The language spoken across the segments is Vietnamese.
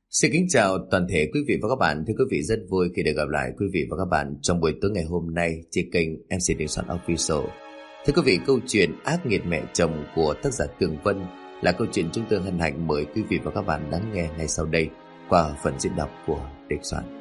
Xin kính chào toàn thể quý vị và các bạn. Thưa quý vị, rất vui khi được gặp lại quý vị và các bạn trong buổi tối ngày hôm nay trên kênh MC Đình Soạn Official. Thưa quý vị, câu chuyện Ác nghiệt mẹ chồng của tác giả Tường Vân là câu chuyện chúng tôi hân hạnh mời quý vị và các bạn lắng nghe ngay sau đây qua phần diễn đọc của Đình Soạn.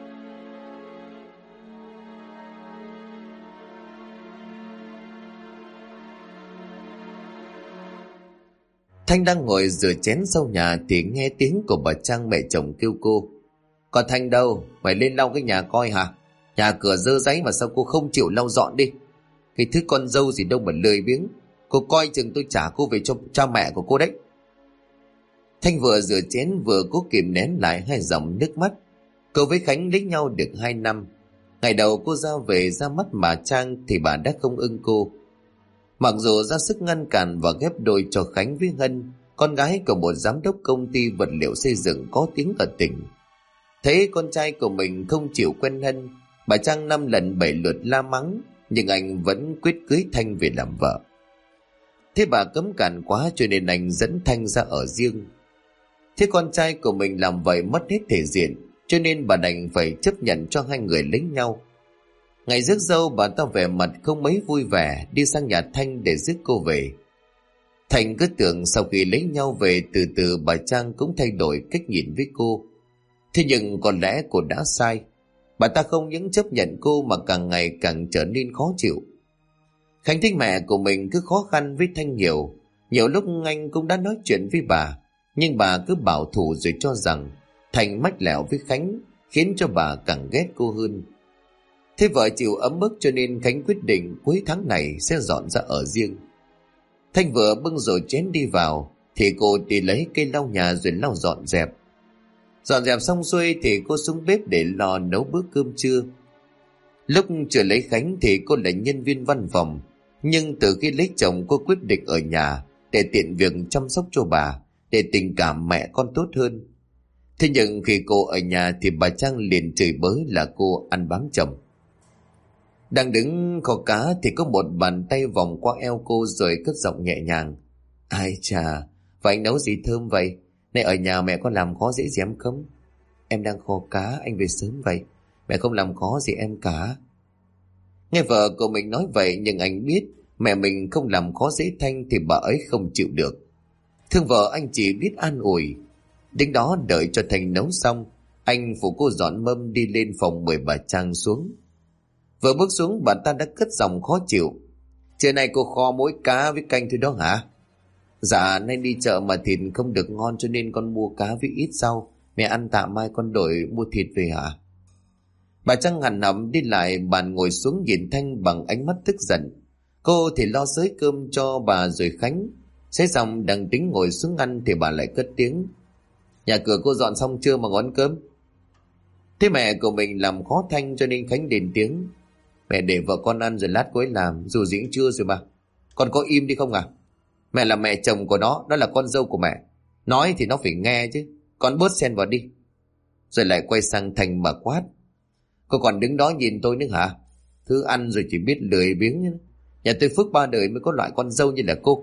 Thanh đang ngồi rửa chén sau nhà thì nghe tiếng của bà Trang mẹ chồng kêu cô. Còn Thanh đâu? Mày lên lau cái nhà coi hả? Nhà cửa dơ dáy mà sao cô không chịu lau dọn đi? Cái thứ con dâu gì đâu mà lười biếng. Cô coi chừng tôi trả cô về cho cha mẹ của cô đấy. Thanh vừa rửa chén vừa cố kìm nén lại hai dòng nước mắt. Cô với Khánh lấy nhau được 2 năm. Ngày đầu cô ra về ra mắt bà Trang thì bà đã không ưng cô. Mặc dù ra sức ngăn cản và ghép đôi cho Khánh với Hân, con gái của một giám đốc công ty vật liệu xây dựng có tiếng ở tỉnh. Thấy con trai của mình không chịu quen Hân, bà Trang 5 lần 7 lượt la mắng, nhưng anh vẫn quyết cưới Thanh về làm vợ. Thế bà cấm cản quá cho nên anh dẫn Thanh ra ở riêng. Thế con trai của mình làm vậy mất hết thể diện, cho nên bà đành phải chấp nhận cho hai người lấy nhau. Ngày rước dâu bà ta vẻ mặt không mấy vui vẻ đi sang nhà Thanh để rước cô về. Thanh cứ tưởng sau khi lấy nhau về từ từ bà Trang cũng thay đổi cách nhìn với cô. Thế nhưng có lẽ cô đã sai. Bà ta không những chấp nhận cô mà càng ngày càng trở nên khó chịu. Khánh thấy mẹ của mình cứ khó khăn với Thanh nhiều. Nhiều lúc anh cũng đã nói chuyện với bà, nhưng bà cứ bảo thủ rồi cho rằng Thanh mách lẻo với Khánh, khiến cho bà càng ghét cô hơn. Thế vợ chịu ấm ức cho nên Khánh quyết định cuối tháng này sẽ dọn ra ở riêng. Thanh vừa bưng rổ chén đi vào thì cô đi lấy cây lau nhà rồi lau dọn dẹp. Dọn dẹp xong xuôi thì cô xuống bếp để lo nấu bữa cơm trưa. Lúc chưa lấy Khánh thì cô là nhân viên văn phòng, nhưng từ khi lấy chồng cô quyết định ở nhà để tiện việc chăm sóc cho bà, để tình cảm mẹ con tốt hơn. Thế nhưng khi cô ở nhà thì bà Trang liền chửi bới là cô ăn bám chồng. Đang đứng kho cá thì có một bàn tay vòng qua eo cô rồi cất giọng nhẹ nhàng. Ai chà, và anh nấu gì thơm vậy? Này ở nhà mẹ có làm khó dễ gì em không? Em đang kho cá, anh về sớm vậy. Mẹ không làm khó gì em cả. Nghe vợ của mình nói vậy nhưng anh biết mẹ mình không làm khó dễ Thanh thì bà ấy không chịu được. Thương vợ anh chỉ biết an ủi. Đến đó đợi cho Thanh nấu xong, anh phụ cô dọn mâm đi lên phòng mời bà Trang xuống. Vừa bước xuống bà ta đã cất giọng khó chịu. Trưa nay cô kho mỗi cá với canh thôi đó hả? Dạ nay đi chợ mà thịt không được ngon cho nên con mua cá với ít rau. Mẹ ăn tạm mai con đổi mua thịt về hả? Bà Trang hằn học đi lại bàn ngồi xuống nhìn Thanh bằng ánh mắt tức giận. Cô thì lo xới cơm cho bà rồi Khánh. Xới xong đang tính ngồi xuống ăn thì bà lại cất tiếng. Nhà cửa cô dọn xong chưa mà ngón cơm? Thế mẹ của mình làm khó Thanh cho nên Khánh đền tiếng. Mẹ để vợ con ăn rồi lát cô ấy làm, dù gì cũng trưa rồi mà. Con có im đi không à? Mẹ là mẹ chồng của nó, đó là con dâu của mẹ. Nói thì nó phải nghe chứ, con bớt xen vào đi. Rồi lại quay sang Thành mà quát. Cô còn đứng đó nhìn tôi nữa hả? Thứ ăn rồi chỉ biết lười biếng nhé. Nhà tôi phước 3 đời mới có loại con dâu như là cô.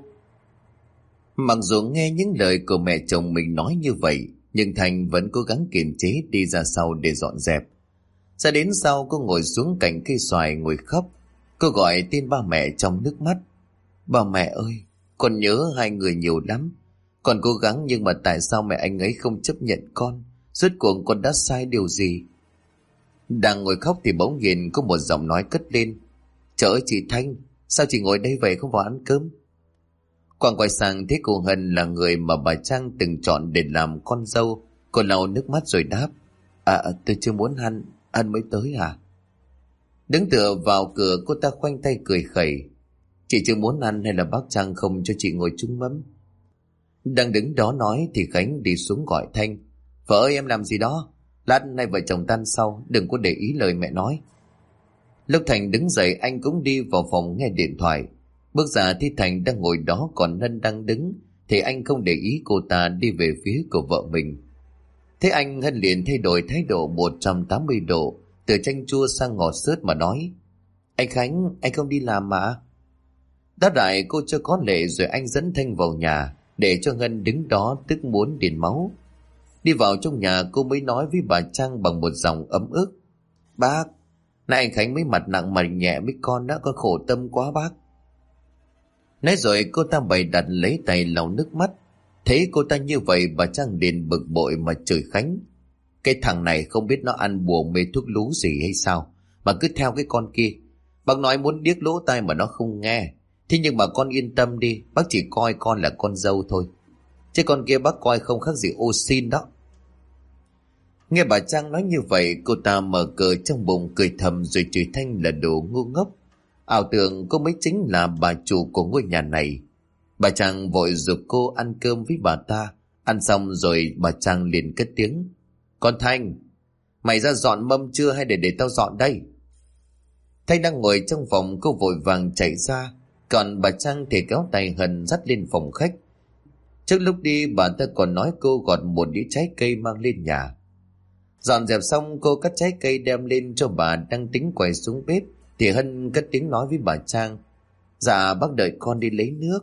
Mặc dù nghe những lời của mẹ chồng mình nói như vậy, nhưng Thành vẫn cố gắng kiềm chế đi ra sau để dọn dẹp. Ra đến sau cô ngồi xuống cạnh cây xoài ngồi khóc. Cô gọi tên ba mẹ trong nước mắt. Ba mẹ ơi, con nhớ hai người nhiều lắm. Con cố gắng nhưng mà tại sao mẹ anh ấy không chấp nhận con? Rốt cuộc con đã sai điều gì? Đang ngồi khóc thì bỗng nhiên có một giọng nói cất lên. Trời ơi chị Thanh, sao chị ngồi đây vậy không vào ăn cơm? Quang quay sang thấy cô Hân là người mà bà Trang từng chọn để làm con dâu. Cô lau nước mắt rồi đáp. Tôi chưa muốn ăn, anh mới tới à? Đứng tựa vào cửa cô ta khoanh tay cười khẩy. Chị chưa muốn ăn hay là bác Trang không cho chị ngồi chung mâm? Đang đứng đó nói thì Khánh đi xuống gọi Thanh. Vợ ơi em làm gì đó? Lát nay vợ chồng tan sau, đừng có để ý lời mẹ nói. Lúc Thành đứng dậy anh cũng đi vào phòng nghe điện thoại. Bước ra thì Thành đang ngồi đó còn Hân đang đứng, thì anh không để ý cô ta đi về phía của vợ mình. Thế anh Hân liền thay đổi thái độ 180 độ, từ chanh chua sang ngọt xớt mà nói. Anh Khánh, anh không đi làm mà? Đáp lại cô cho có lệ rồi anh dẫn Thanh vào nhà, để cho Hân đứng đó tức muốn điên máu. Đi vào trong nhà cô mới nói với bà Trang bằng một giọng ấm ức: Bác, nãy anh Khánh mới mặt nặng mày nhẹ với con đã, con khổ tâm quá bác. Nói rồi cô ta bày đặt lấy tay lau nước mắt. Thấy cô ta như vậy, bà Trang liền bực bội mà chửi Khánh: Cái thằng này không biết nó ăn bùa mê thuốc lú gì hay sao mà cứ theo cái con kia. Bác nói muốn điếc lỗ tai mà nó không nghe. Thế nhưng mà con yên tâm đi, bác chỉ coi con là con dâu thôi, chứ con kia bác coi không khác gì ô xin đó. Nghe bà Trang nói như vậy, cô ta mở cờ trong bụng cười thầm rồi chửi Thanh là đồ ngu ngốc. Ảo tưởng cô mới chính là bà chủ của ngôi nhà này. Bà Trang vội giục cô ăn cơm với bà ta. Ăn xong rồi bà Trang liền cất tiếng: Con Thanh, mày ra dọn mâm chưa hay để tao dọn đây? Thanh đang ngồi trong phòng, cô vội vàng chạy ra. Còn bà Trang thì kéo tay Hân dắt lên phòng khách. Trước lúc đi bà ta còn nói cô gọt một đĩa trái cây mang lên nhà. Dọn dẹp xong cô cắt trái cây đem lên cho bà đang tính quay xuống bếp thì Hân cất tiếng nói với bà Trang: Dạ bác đợi con đi lấy nước.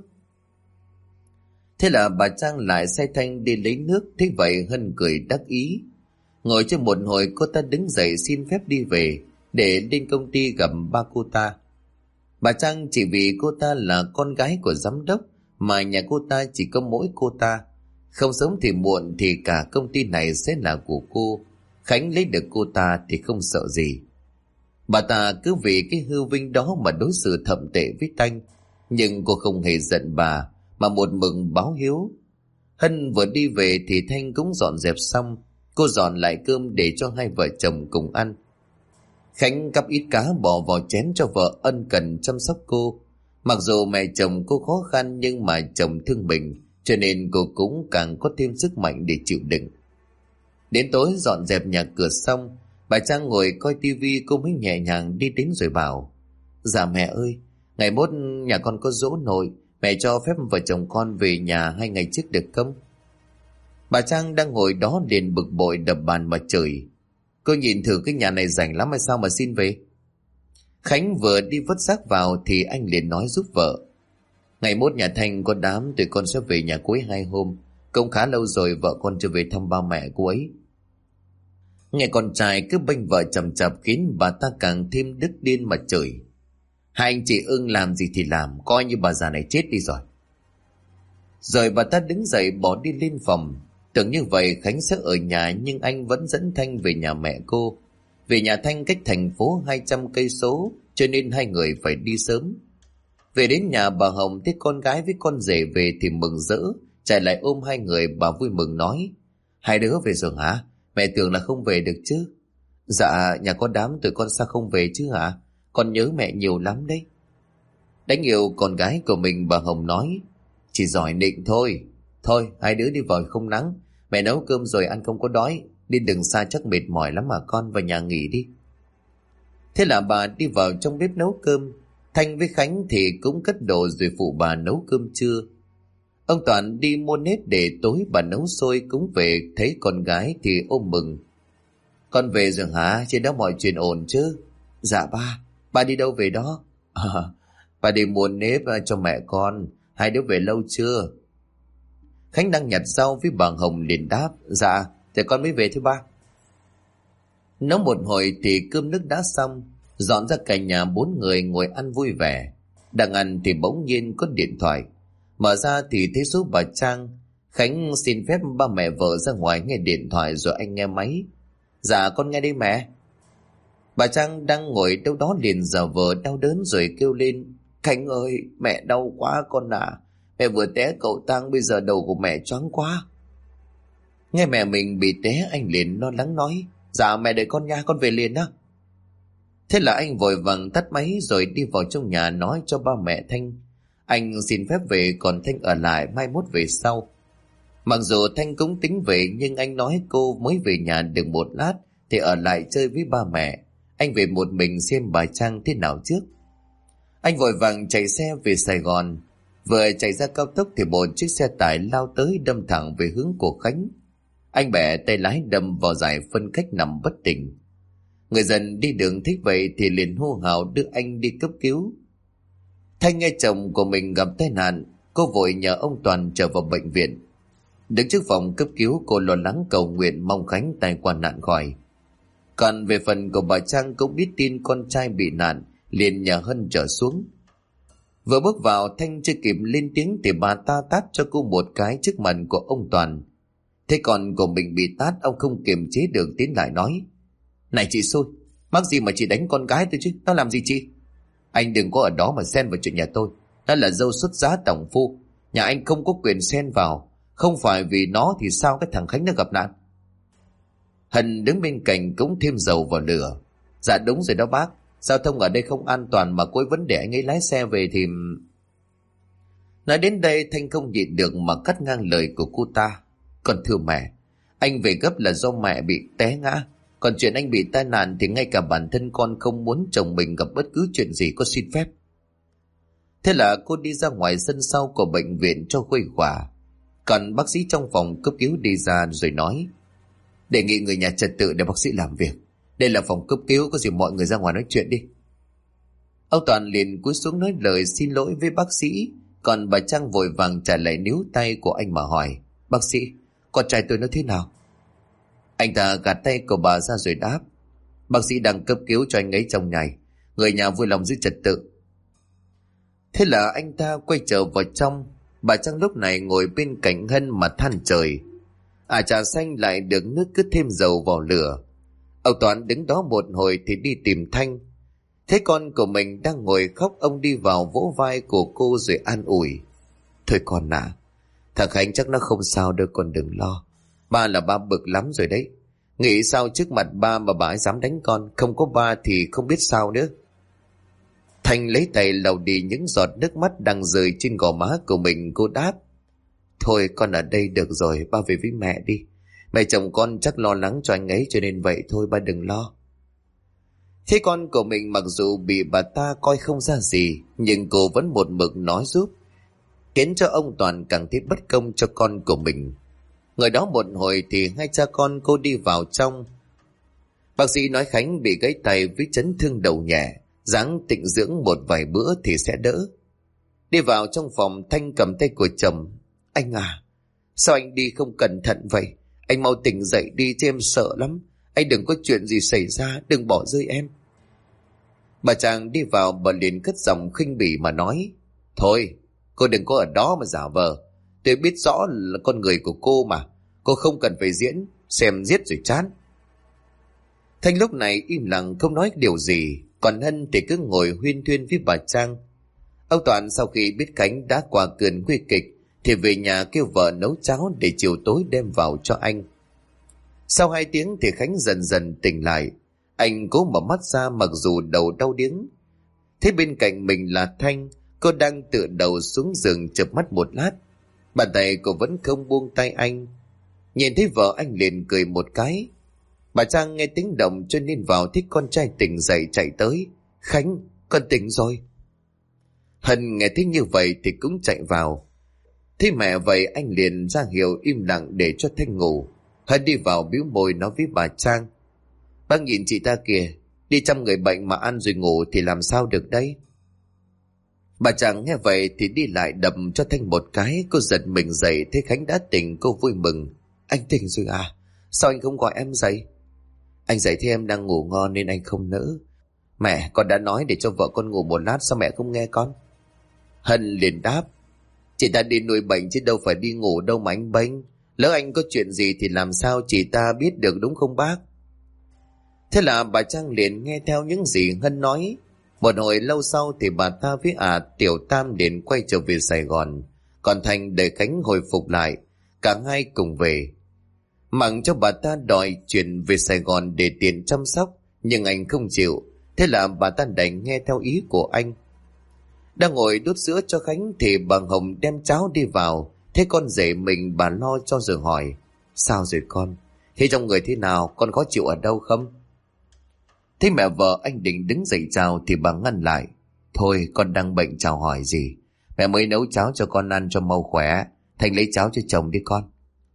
Thế là bà Trang lại sai Thanh đi lấy nước. Thế vậy Hân cười đắc ý. Ngồi trên một hồi cô ta đứng dậy xin phép đi về để lên công ty gặp ba cô ta. Bà Trang chỉ vì cô ta là con gái của giám đốc mà nhà cô ta chỉ có mỗi cô ta. Không sớm thì muộn thì cả công ty này sẽ là của cô. Khánh lấy được cô ta thì không sợ gì. Bà ta cứ vì cái hư vinh đó mà đối xử thậm tệ với Thanh. Nhưng cô không hề giận bà mà một mực báo hiếu. Hân vừa đi về thì Thanh cũng dọn dẹp xong. Cô dọn lại cơm để cho hai vợ chồng cùng ăn. Khánh cắp ít cá bỏ vào chén cho vợ ân cần chăm sóc cô. Mặc dù mẹ chồng cô khó khăn nhưng mà chồng thương mình, cho nên cô cũng càng có thêm sức mạnh để chịu đựng. Đến tối dọn dẹp nhà cửa xong, bà Trang ngồi coi tivi, cô mới nhẹ nhàng đi đến rồi bảo: Dạ mẹ ơi, ngày mốt nhà con có giỗ nội, mẹ cho phép vợ chồng con về nhà 2 ngày trước được không? Bà Trang đang ngồi đó liền bực bội đập bàn mà chửi: Cô nhìn thử cái nhà này rảnh lắm hay sao mà xin về? Khánh vừa đi vứt rác vào thì anh liền nói giúp vợ: Ngày mốt nhà Thanh có đám, tụi con sẽ về nhà cô ấy 2 hôm. Cũng khá lâu rồi vợ con chưa về thăm ba mẹ cô ấy. Nghe con trai cứ bênh vợ chầm chập khiến bà ta càng thêm tức điên mà chửi: Hai anh chị ưng làm gì thì làm, coi như bà già này chết đi rồi. Rồi bà ta đứng dậy bỏ đi lên phòng. Tưởng như vậy Khánh sẽ ở nhà, nhưng anh vẫn dẫn Thanh về nhà mẹ cô. Về nhà Thanh cách thành phố 200 cây số, cho nên hai người phải đi sớm. Về đến nhà bà Hồng thấy con gái với con rể về thì mừng rỡ, chạy lại ôm hai người. Bà vui mừng nói: Hai đứa về rồi hả? Mẹ tưởng là không về được chứ. Dạ nhà có đám tụi con sao không về chứ hả? Con nhớ mẹ nhiều lắm đấy. Đánh yêu con gái của mình, bà Hồng nói: Chỉ giỏi nịnh thôi. Thôi hai đứa đi vào không nắng, mẹ nấu cơm rồi ăn không có đói. Đi đừng xa chắc mệt mỏi lắm mà con, vào nhà nghỉ đi. Thế là bà đi vào trong bếp nấu cơm. Thanh với Khánh thì cũng cất đồ rồi phụ bà nấu cơm trưa. Ông Toàn đi mua nếp để tối bà nấu xôi cũng về, thấy con gái thì ôm mừng: Con về rồi hả? Trên đó mọi chuyện ổn chứ? Dạ ba đi đâu về đó? Bà đi mua nếp cho mẹ con. Hai đứa về lâu chưa? Khánh đang nhặt rau với bà Hồng liền đáp: Dạ thì con mới về thôi ba. Nấu một hồi thì cơm nước đã xong, dọn ra cả nhà 4 người ngồi ăn vui vẻ. Đang ăn thì bỗng nhiên có điện thoại. Mở ra thì thấy số bà Trang. Khánh xin phép ba mẹ vợ ra ngoài nghe điện thoại rồi anh nghe máy. Dạ con nghe đây mẹ. Bà Trang đang ngồi đâu đó liền giả vờ đau đớn rồi kêu lên: Khánh ơi, mẹ đau quá con à. Mẹ vừa té cầu thang, bây giờ đầu của mẹ choáng quá. Nghe mẹ mình bị té, anh liền lo lắng nói: Dạ mẹ đợi con nha, con về liền á. Thế là anh vội vàng tắt máy rồi đi vào trong nhà nói cho ba mẹ Thanh: Anh xin phép về, còn Thanh ở lại mai mốt về sau. Mặc dù Thanh cũng tính về, nhưng anh nói cô mới về nhà được một lát thì ở lại chơi với ba mẹ. Anh về một mình xem bà Trang thế nào trước. Anh vội vàng chạy xe về Sài Gòn. Vừa chạy ra cao tốc thì một chiếc xe tải lao tới đâm thẳng về hướng của Khánh. Anh bẻ tay lái đâm vào giải phân cách nằm bất tỉnh. Người dân đi đường thích vậy thì liền hô hào đưa anh đi cấp cứu. Thanh nghe chồng của mình gặp tai nạn, cô vội nhờ ông Toàn trở vào bệnh viện. Đứng trước phòng cấp cứu, cô lo lắng cầu nguyện mong Khánh tai qua nạn khỏi. Còn về phần của bà Trang cũng biết tin con trai bị nạn, liền nhờ Hân trở xuống. Vừa bước vào, Thanh chưa kịp lên tiếng thì bà ta tát cho cô một cái trước mặt của ông Toàn. Thế còn của mình bị tát, ông không kiềm chế được tiến lại nói: "Này chị xui, mắc gì mà chị đánh con gái tôi chứ, nó làm gì chị? Anh đừng có ở đó mà xen vào chuyện nhà tôi. Nó là dâu xuất giá tổng phu, nhà anh không có quyền xen vào. Không phải vì nó thì sao cái thằng Khánh nó gặp nạn?" Hân đứng bên cạnh cũng thêm dầu vào lửa: "Dạ đúng rồi đó bác, giao thông ở đây không an toàn mà cuối vấn đề anh ấy lái xe về thì..." Nói đến đây, Thanh không nhịn được mà cắt ngang lời của cô ta: "Còn thưa mẹ, anh về gấp là do mẹ bị té ngã. Còn chuyện anh bị tai nạn thì ngay cả bản thân con không muốn chồng mình gặp bất cứ chuyện gì có xin phép." Thế là cô đi ra ngoài sân sau của bệnh viện cho khuây khỏa. Còn bác sĩ trong phòng cấp cứu đi ra rồi nói: "Đề nghị người nhà trật tự để bác sĩ làm việc. Đây là phòng cấp cứu, có gì mọi người ra ngoài nói chuyện đi." Ông Toàn liền cúi xuống nói lời xin lỗi với bác sĩ. Còn bà Trang vội vàng trả lại níu tay của anh mà hỏi: "Bác sĩ, con trai tôi nó thế nào?" Anh ta gạt tay của bà ra rồi đáp: "Bác sĩ đang cấp cứu cho anh ấy trong ngày. Người nhà vui lòng giữ trật tự." Thế là anh ta quay trở vào trong. Bà Trang lúc này ngồi bên cạnh Hân mà than trời: Trà xanh lại được nước cứ thêm dầu vào lửa. Ông Toàn đứng đó một hồi thì đi tìm Thanh. Thấy con của mình đang ngồi khóc, ông đi vào vỗ vai của cô rồi an ủi: "Thôi con à, thằng Khánh chắc nó không sao đâu, con đừng lo. Ba là ba bực lắm rồi đấy. Nghĩ sao trước mặt ba mà bà ấy dám đánh con, không có ba thì không biết sao nữa." Thanh lấy tay lau đi những giọt nước mắt đang rơi trên gò má của mình. Cô đáp: "Thôi con ở đây được rồi, ba về với mẹ đi. Mẹ chồng con chắc lo lắng cho anh ấy cho nên vậy thôi, ba đừng lo." Thế con của mình mặc dù bị bà ta coi không ra gì, nhưng cô vẫn một mực nói giúp, khiến cho ông Toàn càng thấy bất công cho con của mình. Ngồi đó một hồi thì hai cha con cô đi vào trong. Bác sĩ nói Khánh bị gãy tay với chấn thương đầu nhẹ, ráng tịnh dưỡng một vài bữa thì sẽ đỡ. Đi vào trong phòng, Thanh cầm tay của chồng: "Anh à, sao anh đi không cẩn thận vậy? Anh mau tỉnh dậy đi chứ em sợ lắm. Anh đừng có chuyện gì xảy ra, đừng bỏ rơi em." Bà chàng đi vào, bà liền cất giọng khinh bỉ mà nói: "Thôi, cô đừng có ở đó mà giả vờ. Tôi biết rõ là con người của cô mà. Cô không cần phải diễn, xem giết rồi chán." Thanh lúc này im lặng không nói điều gì, còn Hân thì cứ ngồi huyên thuyên với bà Trang. Ông Toàn sau khi biết Khánh đã qua cơn nguy kịch thì về nhà kêu vợ nấu cháo để chiều tối đem vào cho anh. Sau 2 tiếng thì Khánh dần dần tỉnh lại. Anh cố mở mắt ra mặc dù đầu đau điếng. Thế bên cạnh mình là Thanh, cô đang tựa đầu xuống giường chợp mắt một lát. Bàn tay cô vẫn không buông tay anh. Nhìn thấy vợ anh liền cười một cái. Bà Trang nghe tiếng động cho nên vào thấy con trai tỉnh dậy chạy tới: "Khánh, con tỉnh rồi." Hân nghe thấy như vậy thì cũng chạy vào. Thấy mẹ vậy anh liền ra hiệu im lặng để cho Thanh ngủ. Hân đi vào bĩu môi nói với bà Trang: "Bác nhìn chị ta kìa, đi chăm người bệnh mà ăn rồi ngủ thì làm sao được đấy." Bà Trang nghe vậy thì đi lại đập cho Thanh một cái. Cô giật mình dậy thấy Khánh đã tỉnh, cô vui mừng: "Anh tỉnh rồi à? Sao anh không gọi em dậy?" "Anh dậy thì em đang ngủ ngon nên anh không nỡ. Mẹ, con đã nói để cho vợ con ngủ một lát, sao mẹ không nghe con?" Hân liền đáp: "Chị ta đi nuôi bệnh chứ đâu phải đi ngủ đâu mà anh bênh. Lỡ anh có chuyện gì thì làm sao chị ta biết được, đúng không bác?" Thế là bà Trang liền nghe theo những gì Hân nói. Một hồi lâu sau thì bà ta với Tiểu Tam liền quay trở về Sài Gòn. Còn Thành đợi Khánh hồi phục lại, cả hai cùng về. Mặc cho bà ta đòi chuyển về Sài Gòn để tiền chăm sóc, nhưng anh không chịu. Thế là bà ta đành nghe theo ý của anh. Đang ngồi đút sữa cho Khánh thì bà Hồng đem cháo đi vào. Thế con rể mình bà lo cho rồi hỏi: "Sao rồi con? Thế trong người thế nào? Con khó chịu ở đâu không?" Thấy mẹ vợ anh định đứng dậy chào thì bà ngăn lại: "Thôi, con đang bệnh chào hỏi gì. Mẹ mới nấu cháo cho con ăn cho mau khỏe. Thành lấy cháo cho chồng đi con."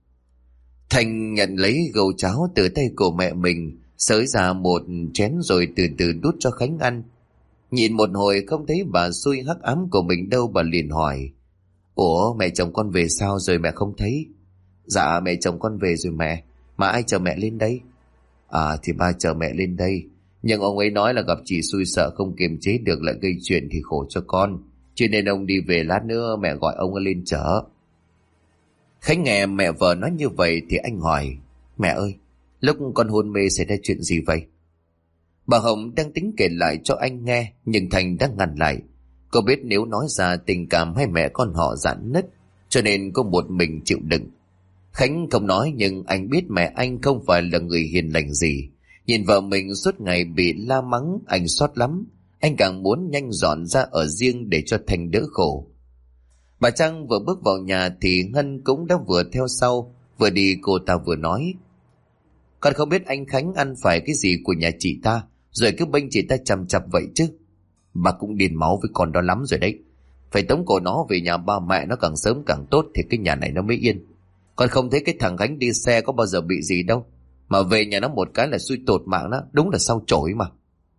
Thành nhận lấy gầu cháo từ tay của mẹ mình, xới ra một chén rồi từ từ đút cho Khánh ăn. Nhìn một hồi không thấy bà xui hắc ám của mình đâu, bà liền hỏi: "Ủa, mẹ chồng con về sao rồi mẹ không thấy?" Dạ mẹ chồng con về rồi mẹ. Mà ai chờ mẹ lên đây? À thì ba chờ mẹ lên đây. Nhưng ông ấy nói là gặp chị xui sợ không kiềm chế được lại gây chuyện thì khổ cho con. Cho nên ông đi về, lát nữa mẹ gọi ông ấy lên chở. Khánh nghe mẹ vợ nói như vậy thì anh hỏi: Mẹ ơi, lúc con hôn mê xảy ra chuyện gì vậy? Bà Hồng đang tính kể lại cho anh nghe, nhưng Thành đã ngăn lại. Cô biết nếu nói ra tình cảm hai mẹ con họ rạn nứt, cho nên cô một mình chịu đựng. Khánh không nói, nhưng anh biết mẹ anh không phải là người hiền lành gì. Nhìn vợ mình suốt ngày bị la mắng, anh xót lắm. Anh càng muốn nhanh dọn ra ở riêng để cho Thành đỡ khổ. Bà Trang vừa bước vào nhà thì Ngân cũng đã vừa theo sau. Vừa đi cô ta vừa nói: Con không biết anh Khánh ăn phải cái gì của nhà chị ta, rồi cứ bênh chị ta chằm chặp vậy chứ. Bà cũng điên máu với con đó lắm rồi đấy. Phải tống cổ nó về nhà ba mẹ nó càng sớm càng tốt thì cái nhà này nó mới yên. Con không thấy cái thằng Khánh đi xe có bao giờ bị gì đâu, mà về nhà nó một cái là xui tột mạng đó, đúng là sao chổi mà.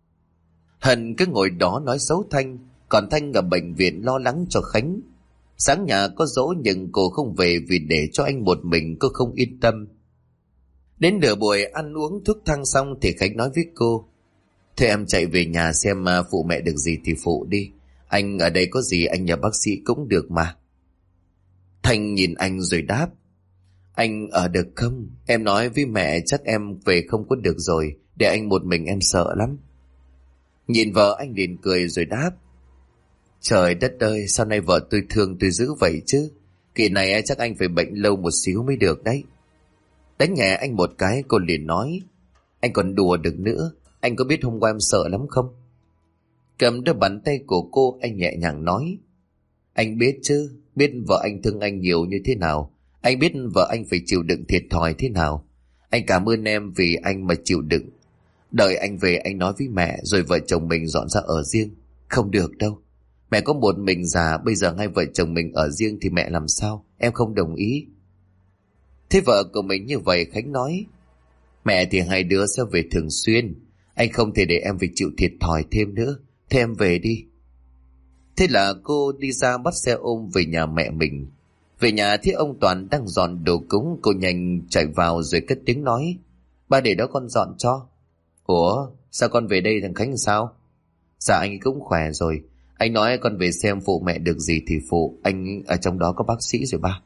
Hân cứ ngồi đó nói xấu Thanh, còn Thanh ở bệnh viện lo lắng cho Khánh. Sáng nhà có dỗ nhưng cô không về vì để cho anh một mình cô không yên tâm. Đến nửa buổi ăn uống thuốc thang xong thì Khánh nói với cô: Thôi em chạy về nhà xem phụ mẹ được gì thì phụ đi. Anh ở đây có gì anh nhờ bác sĩ cũng được mà. Thanh nhìn anh rồi đáp: Anh ở được không? Em nói với mẹ chắc em về không có được rồi. Để anh một mình em sợ lắm. Nhìn vợ anh liền cười rồi đáp: Trời đất ơi, sao nay vợ tôi thương tôi dữ vậy chứ? Kỳ này chắc anh phải bệnh lâu một xíu mới được đấy. Đánh nhẹ anh một cái, cô liền nói: Anh còn đùa được nữa. Anh có biết hôm qua em sợ lắm không? Cầm đôi bàn tay của cô, anh nhẹ nhàng nói: Anh biết chứ, biết vợ anh thương anh nhiều như thế nào. Anh biết vợ anh phải chịu đựng thiệt thòi thế nào. Anh cảm ơn em vì anh mà chịu đựng. Đợi anh về anh nói với mẹ, rồi vợ chồng mình dọn ra ở riêng. Không được đâu. Mẹ có một mình già, bây giờ hai vợ chồng mình ở riêng thì mẹ làm sao? Em không đồng ý. Thế vợ của mình như vậy, Khánh nói: Mẹ thì hai đứa sẽ về thường xuyên. Anh không thể để em phải chịu thiệt thòi thêm nữa. Thế em về đi. Thế là cô đi ra bắt xe ôm về nhà mẹ mình. Về nhà thấy ông Toàn đang dọn đồ cúng, cô nhanh chạy vào rồi cất tiếng nói: Ba để đó con dọn cho. Ủa, sao con về đây thằng Khánh sao? Dạ anh ấy cũng khỏe rồi. Anh nói con về xem phụ mẹ được gì thì phụ. Anh ở trong đó có bác sĩ rồi ba.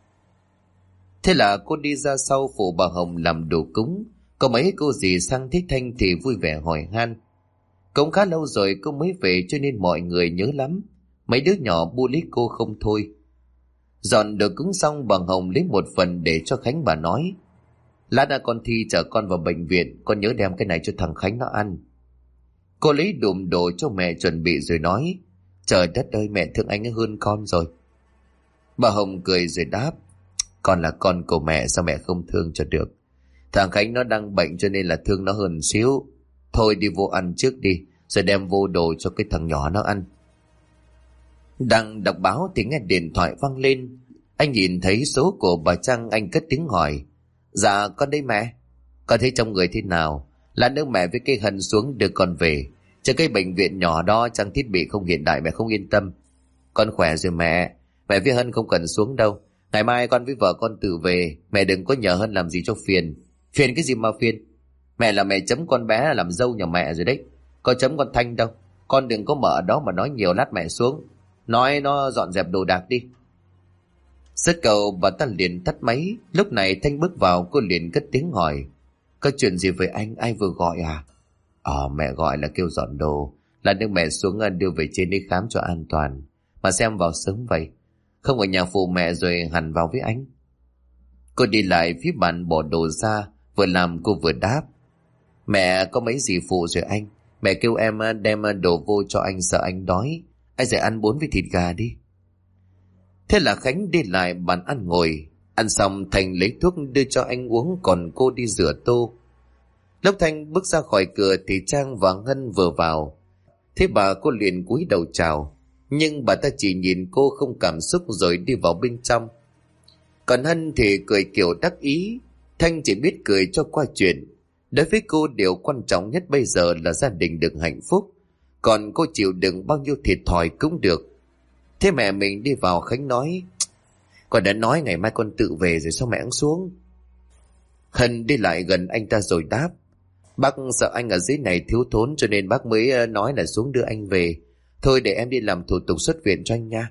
Thế là cô đi ra sau phụ bà Hồng làm đồ cúng. Có mấy cô dì sang thấy Thanh thì vui vẻ hỏi han. Cũng khá lâu rồi cô mới về cho nên mọi người nhớ lắm. Mấy đứa nhỏ bu lít cô không thôi. Dọn đồ cúng xong, bà Hồng lấy một phần để cho Khánh. Bà nói: Lát nữa con Thi chở con vào bệnh viện, con nhớ đem cái này cho thằng Khánh nó ăn. Cô lấy đùm đồ cho mẹ chuẩn bị rồi nói: Trời đất ơi, mẹ thương anh ấy hơn con rồi. Bà Hồng cười rồi đáp: Con là con của mẹ, sao mẹ không thương cho được? Thằng Khánh nó đang bệnh cho nên là thương nó hơn xíu. Thôi đi vô ăn trước đi, rồi đem vô đồ cho cái thằng nhỏ nó ăn. Đang đọc báo thì nghe điện thoại vang lên. Anh nhìn thấy số của bà Trang, anh cất tiếng hỏi: Dạ con đây mẹ. Con thấy trong người thế nào? Lát nữa mẹ với cái Hân xuống đưa con về. Chứ cái bệnh viện nhỏ đó trang thiết bị không hiện đại, mẹ không yên tâm. Con khỏe rồi mẹ. Mẹ với Hân không cần xuống đâu. Ngày mai con với vợ con tự về. Mẹ đừng có nhờ Hân làm gì cho phiền. Phiền cái gì mà phiền? Mẹ là mẹ chấm con bé làm dâu nhà mẹ rồi đấy. Có chấm con Thanh đâu. Con đừng có mở ở đó mà nói nhiều, lát mẹ xuống nói nó dọn dẹp đồ đạc đi. Dứt câu bà ta liền tắt máy. Lúc này Thanh bước vào, cô liền cất tiếng hỏi: Có chuyện gì với anh? Ai vừa gọi à? Mẹ gọi là kêu dọn đồ. Là đưa mẹ xuống đưa về trên đi khám cho an toàn. Mà xem vào sớm vậy. Không ở nhà phụ mẹ rồi hẳn vào với anh. Cô đi lại phía bàn bỏ đồ ra, vừa làm cô vừa đáp: Mẹ có mấy gì phụ rồi anh. Mẹ kêu em đem đồ vô cho anh, sợ anh đói. Anh sẽ ăn bún với thịt gà đi. Thế là Khánh đi lại bàn ăn ngồi. Ăn xong Thành lấy thuốc đưa cho anh uống, còn cô đi rửa tô. Lúc Thanh bước ra khỏi cửa thì Trang và Ngân vừa vào. Thế bà cô liền cúi đầu chào, nhưng bà ta chỉ nhìn cô không cảm xúc rồi đi vào bên trong. Còn Hân thì cười kiểu đắc ý. Thanh chỉ biết cười cho qua chuyện. Đối với cô điều quan trọng nhất bây giờ là gia đình được hạnh phúc. Còn cô chịu đựng bao nhiêu thiệt thòi cũng được. Thế mẹ mình đi vào, Khánh nói: Con đã nói ngày mai con tự về rồi sao mẹ ăn xuống? Hân đi lại gần anh ta rồi đáp. Bác sợ anh ở dưới này thiếu thốn cho nên bác mới nói là xuống đưa anh về. Thôi để em đi làm thủ tục xuất viện cho anh nha.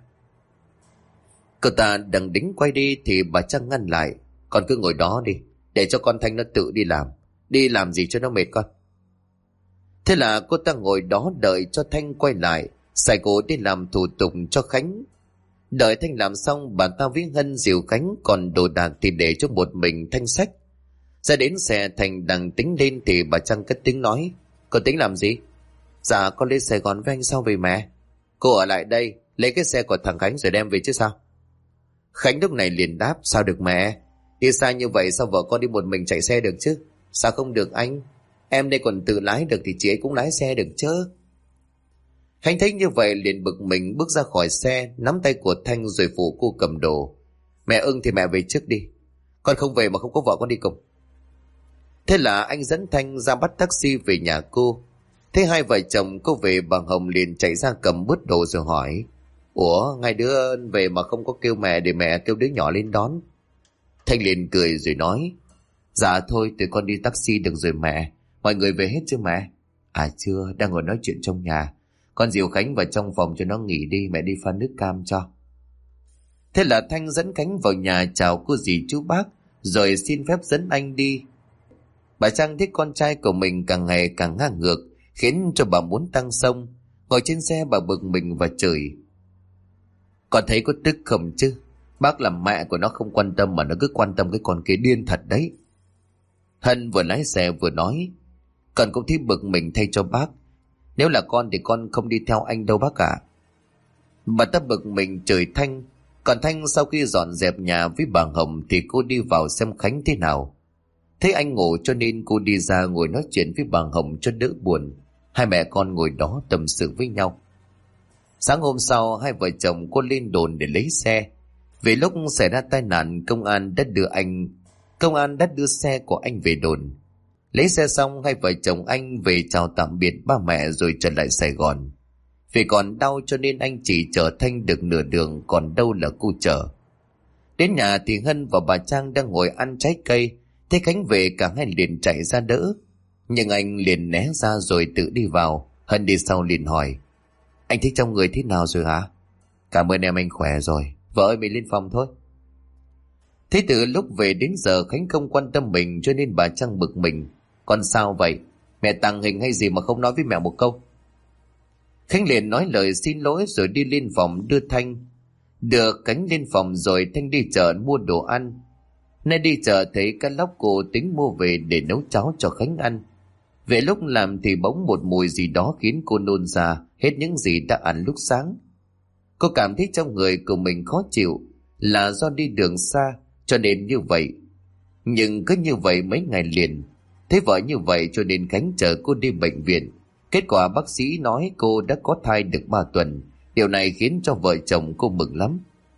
Cậu ta đang đính quay đi thì bà Trăng ngăn lại. Con cứ ngồi đó đi, để cho con Thanh nó tự đi làm. Đi làm gì cho nó mệt con. Thế là cô ta ngồi đó đợi cho Thanh quay lại, xài cô đi làm thủ tục cho Khánh. Đợi Thanh làm xong, bà ta với Hân dìu Khánh, còn đồ đạc thì để cho một mình Thanh xách. Ra đến xe Thành đang tính lên thì bà Trăng cất tiếng nói. Cô tính làm gì? Dạ con lên Sài Gòn với anh sau về mẹ. Cô ở lại đây lấy cái xe của thằng Khánh rồi đem về chứ sao? Khánh lúc này liền đáp. Sao được mẹ? Đi xa như vậy sao vợ con đi một mình chạy xe được chứ? Sao không được anh? Em đây còn tự lái được thì chị ấy cũng lái xe được chứ. Khánh thấy như vậy liền bực mình bước ra khỏi xe, nắm tay của Thanh rồi phụ cô cầm đồ. Mẹ ưng thì mẹ về trước đi, con không về mà không có vợ con đi cùng. Thế là anh dẫn Thanh ra bắt taxi về nhà cô. Thấy hai vợ chồng cô về, bà Hồng liền chạy ra cầm bớt đồ rồi hỏi. Ủa, hai đứa về mà không có kêu mẹ để mẹ kêu đứa nhỏ lên đón? Thanh liền cười rồi nói. Dạ thôi tụi con đi taxi được rồi mẹ. Mọi người về hết chưa mẹ? À chưa, đang ngồi nói chuyện trong nhà. Con dìu Khánh vào trong phòng cho nó nghỉ đi, mẹ đi pha nước cam cho. Thế là Thanh dẫn Khánh vào nhà chào cô dì chú bác, rồi xin phép dẫn anh đi. Bà Trang thấy con trai của mình càng ngày càng ngang ngược, khiến cho bà muốn tăng xông. Ngồi trên xe bà bực mình và chửi. Con thấy có tức không chứ? Bác làm mẹ của nó không quan tâm mà nó cứ quan tâm cái con kia, điên thật đấy. Hân vừa lái xe vừa nói. Con cũng thấy bực mình thay cho bác. Nếu là con thì con không đi theo anh đâu bác ạ. Bà ta bực mình chửi Thanh. Còn Thanh sau khi dọn dẹp nhà với bà Hồng thì cô đi vào xem Khánh thế nào. Thấy anh ngủ cho nên cô đi ra ngồi nói chuyện với bà Hồng cho đỡ buồn. Hai mẹ con ngồi đó tâm sự với nhau. Sáng hôm sau hai vợ chồng cô lên đồn để lấy xe. Về lúc xảy ra tai nạn, công an đã đưa xe của anh về đồn. Lấy xe xong hai vợ chồng anh về chào tạm biệt ba mẹ rồi trở lại Sài Gòn. Vì còn đau cho nên anh chỉ chở Thanh được nửa đường, còn đâu là cô chở. Đến nhà thì Hân và bà Trang đang ngồi ăn trái cây. Thấy Khánh về cả hai liền chạy ra đỡ. Nhưng anh liền né ra rồi tự đi vào. Hân đi sau liền hỏi. Anh thấy trong người thế nào rồi hả? Cảm ơn em, anh khỏe rồi. Vợ ơi, mình lên phòng thôi. Thế từ lúc về đến giờ Khánh không quan tâm mình cho nên bà Trang bực mình. Con sao vậy? Mẹ tàng hình hay gì mà không nói với mẹ một câu? Khánh liền nói lời xin lỗi rồi đi lên phòng đưa Thanh. Đưa Khánh lên phòng rồi Thanh đi chợ mua đồ ăn. Nay đi chợ thấy cá lóc cô tính mua về để nấu cháo cho Khánh ăn. Về lúc làm thì bỗng một mùi gì đó khiến cô nôn ra hết những gì đã ăn lúc sáng. Cô cảm thấy trong người của mình khó chịu, là do đi đường xa cho nên như vậy. Nhưng cứ như vậy mấy ngày liền. Thấy vợ như vậy cho nên Khánh chở cô đi bệnh viện. Kết quả bác sĩ nói cô đã có thai được 3 tuần. Điều này khiến cho vợ chồng cô mừng lắm.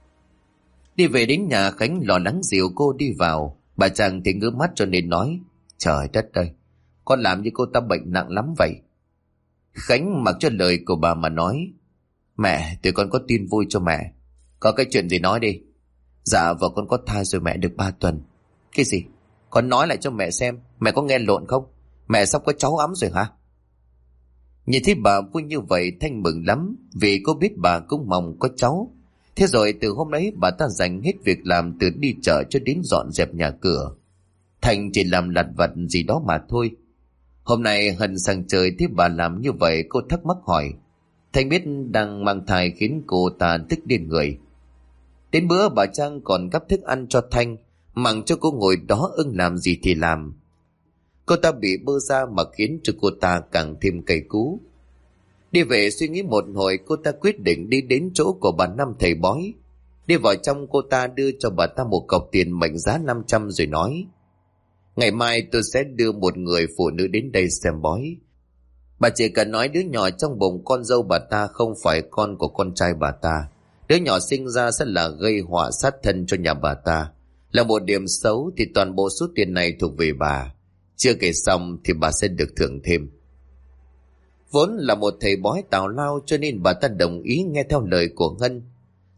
Đi về đến nhà Khánh lo lắng dìu cô đi vào. Bà Trang thì ngước mắt cho nên nói. Trời đất ơi, con làm như cô ta bệnh nặng lắm vậy. Khánh mặc cho lời của bà mà nói. Mẹ, tụi con có tin vui cho mẹ. Có cái chuyện gì nói đi. Dạ vợ con có thai rồi mẹ, được 3 tuần. Cái gì? Con nói lại cho mẹ xem. Mẹ có nghe lộn không? Mẹ sắp có cháu ấm rồi hả? Nhìn thấy bà vui như vậy Thanh mừng lắm. Vì cô biết bà cũng mong có cháu. Thế rồi từ hôm ấy bà ta dành hết việc làm, từ đi chợ cho đến dọn dẹp nhà cửa. Thành chỉ làm lặt vặt gì đó mà thôi. Hôm nay Hân sang chơi thấy bà làm như vậy, cô thắc mắc hỏi. Thành biết đang mang thai khiến cô ta tức điên người. Đến bữa bà Trang còn gắp thức ăn cho Thanh, mặc cho cô ngồi đó ưng làm gì thì làm. Cô ta bị bơ ra mà khiến cho cô ta càng thêm cay cú. Đi về suy nghĩ một hồi, cô ta quyết định đi đến chỗ của bà Năm thầy bói. Đi vào trong, cô ta đưa cho bà ta một cọc tiền mệnh giá 500 rồi nói. Ngày mai tôi sẽ đưa một người phụ nữ đến đây xem bói. Bà chỉ cần nói đứa nhỏ trong bụng con dâu bà ta không phải con của con trai bà ta. Đứa nhỏ sinh ra sẽ là gây họa sát thân cho nhà bà ta. Là một điểm xấu thì toàn bộ số tiền này thuộc về bà. Chưa kể xong thì bà sẽ được thưởng thêm. Vốn là một thầy bói tào lao cho nên bà ta đồng ý nghe theo lời của Ngân.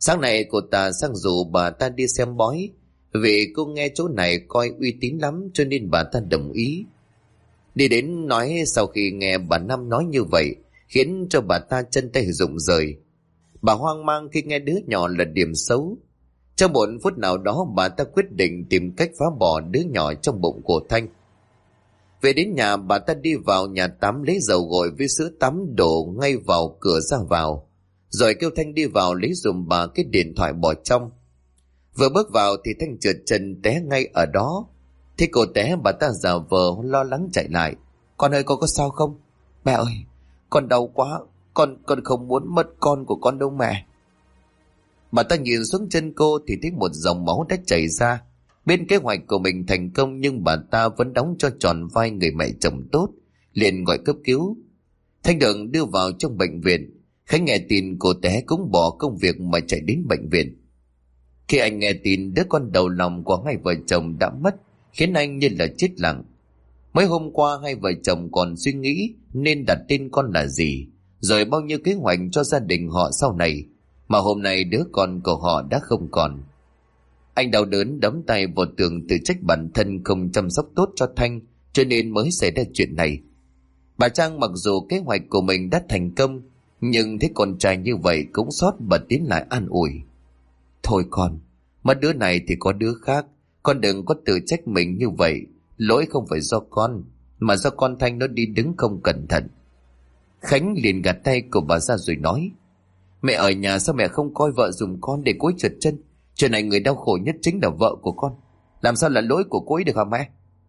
Sáng nay cô ta sang rủ bà ta đi xem bói, vì cô nghe chỗ này coi uy tín lắm cho nên bà ta đồng ý. Đi đến nói sau khi nghe bà Năm nói như vậy khiến cho bà ta chân tay rụng rời. Bà hoang mang khi nghe đứa nhỏ là điểm xấu. Trong một phút nào đó bà ta quyết định tìm cách phá bỏ đứa nhỏ trong bụng của Thanh. Về đến nhà, bà ta đi vào nhà tắm lấy dầu gội với sữa tắm đổ ngay vào cửa ra vào, rồi kêu Thanh đi vào lấy giùm bà cái điện thoại bỏ trong. Vừa bước vào thì Thanh trượt chân té ngay ở đó. Thế cô té, bà ta giả vờ lo lắng chạy lại. Con ơi, con có sao không? Mẹ ơi, con đau quá, con không muốn mất con của con đâu mẹ. Bà ta nhìn xuống chân cô thì thấy một dòng máu đã chảy ra. Bên kế hoạch của mình thành công, nhưng bà ta vẫn đóng cho tròn vai người mẹ chồng tốt, liền gọi cấp cứu. Thanh được đưa vào trong bệnh viện. Khánh nghe tin cô té cũng bỏ công việc mà chạy đến bệnh viện. Khi anh nghe tin đứa con đầu lòng của hai vợ chồng đã mất, khiến anh như là chết lặng. Mấy hôm qua hai vợ chồng còn suy nghĩ nên đặt tên con là gì, rồi bao nhiêu kế hoạch cho gia đình họ sau này, mà hôm nay đứa con của họ đã không còn. Anh đau đớn đấm tay vào tường tự trách bản thân không chăm sóc tốt cho Thanh, cho nên mới xảy ra chuyện này. Bà Trang mặc dù kế hoạch của mình đã thành công, nhưng thấy con trai như vậy cũng xót, bà tiến lại an ủi. Thôi con, mất đứa này thì có đứa khác, con đừng có tự trách mình như vậy. Lỗi không phải do con, mà do con Thanh nó đi đứng không cẩn thận. Khánh liền gạt tay của bà ra rồi nói. Mẹ ở nhà sao mẹ không coi vợ dùm con để cô ấy trượt chân? Chuyện này người đau khổ nhất chính là vợ của con, làm sao là lỗi của cô ấy được hả mẹ?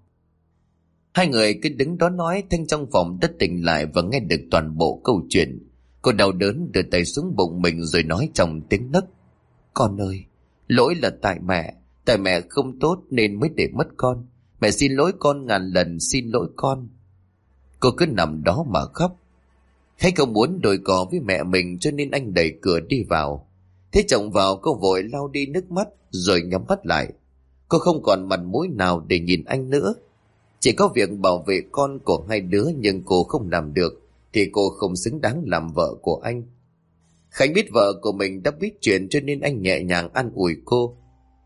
Hai người cứ đứng đó nói. Thanh trong phòng đất tỉnh lại và nghe được toàn bộ câu chuyện. Cô đau đớn đưa tay xuống bụng mình rồi nói trong tiếng nấc. Con ơi, lỗi là tại mẹ không tốt nên mới để mất con. Mẹ xin lỗi con ngàn lần, xin lỗi con. Cô cứ nằm đó mà khóc. Khánh không muốn đôi cò với mẹ mình cho nên anh đẩy cửa đi vào. Thế chồng vào, cô vội lau đi nước mắt rồi nhắm mắt lại. Cô không còn mặt mũi nào để nhìn anh nữa. Chỉ có việc bảo vệ con của hai đứa, nhưng cô không làm được thì cô không xứng đáng làm vợ của anh. Khánh biết vợ của mình đã biết chuyện cho nên anh nhẹ nhàng an ủi cô.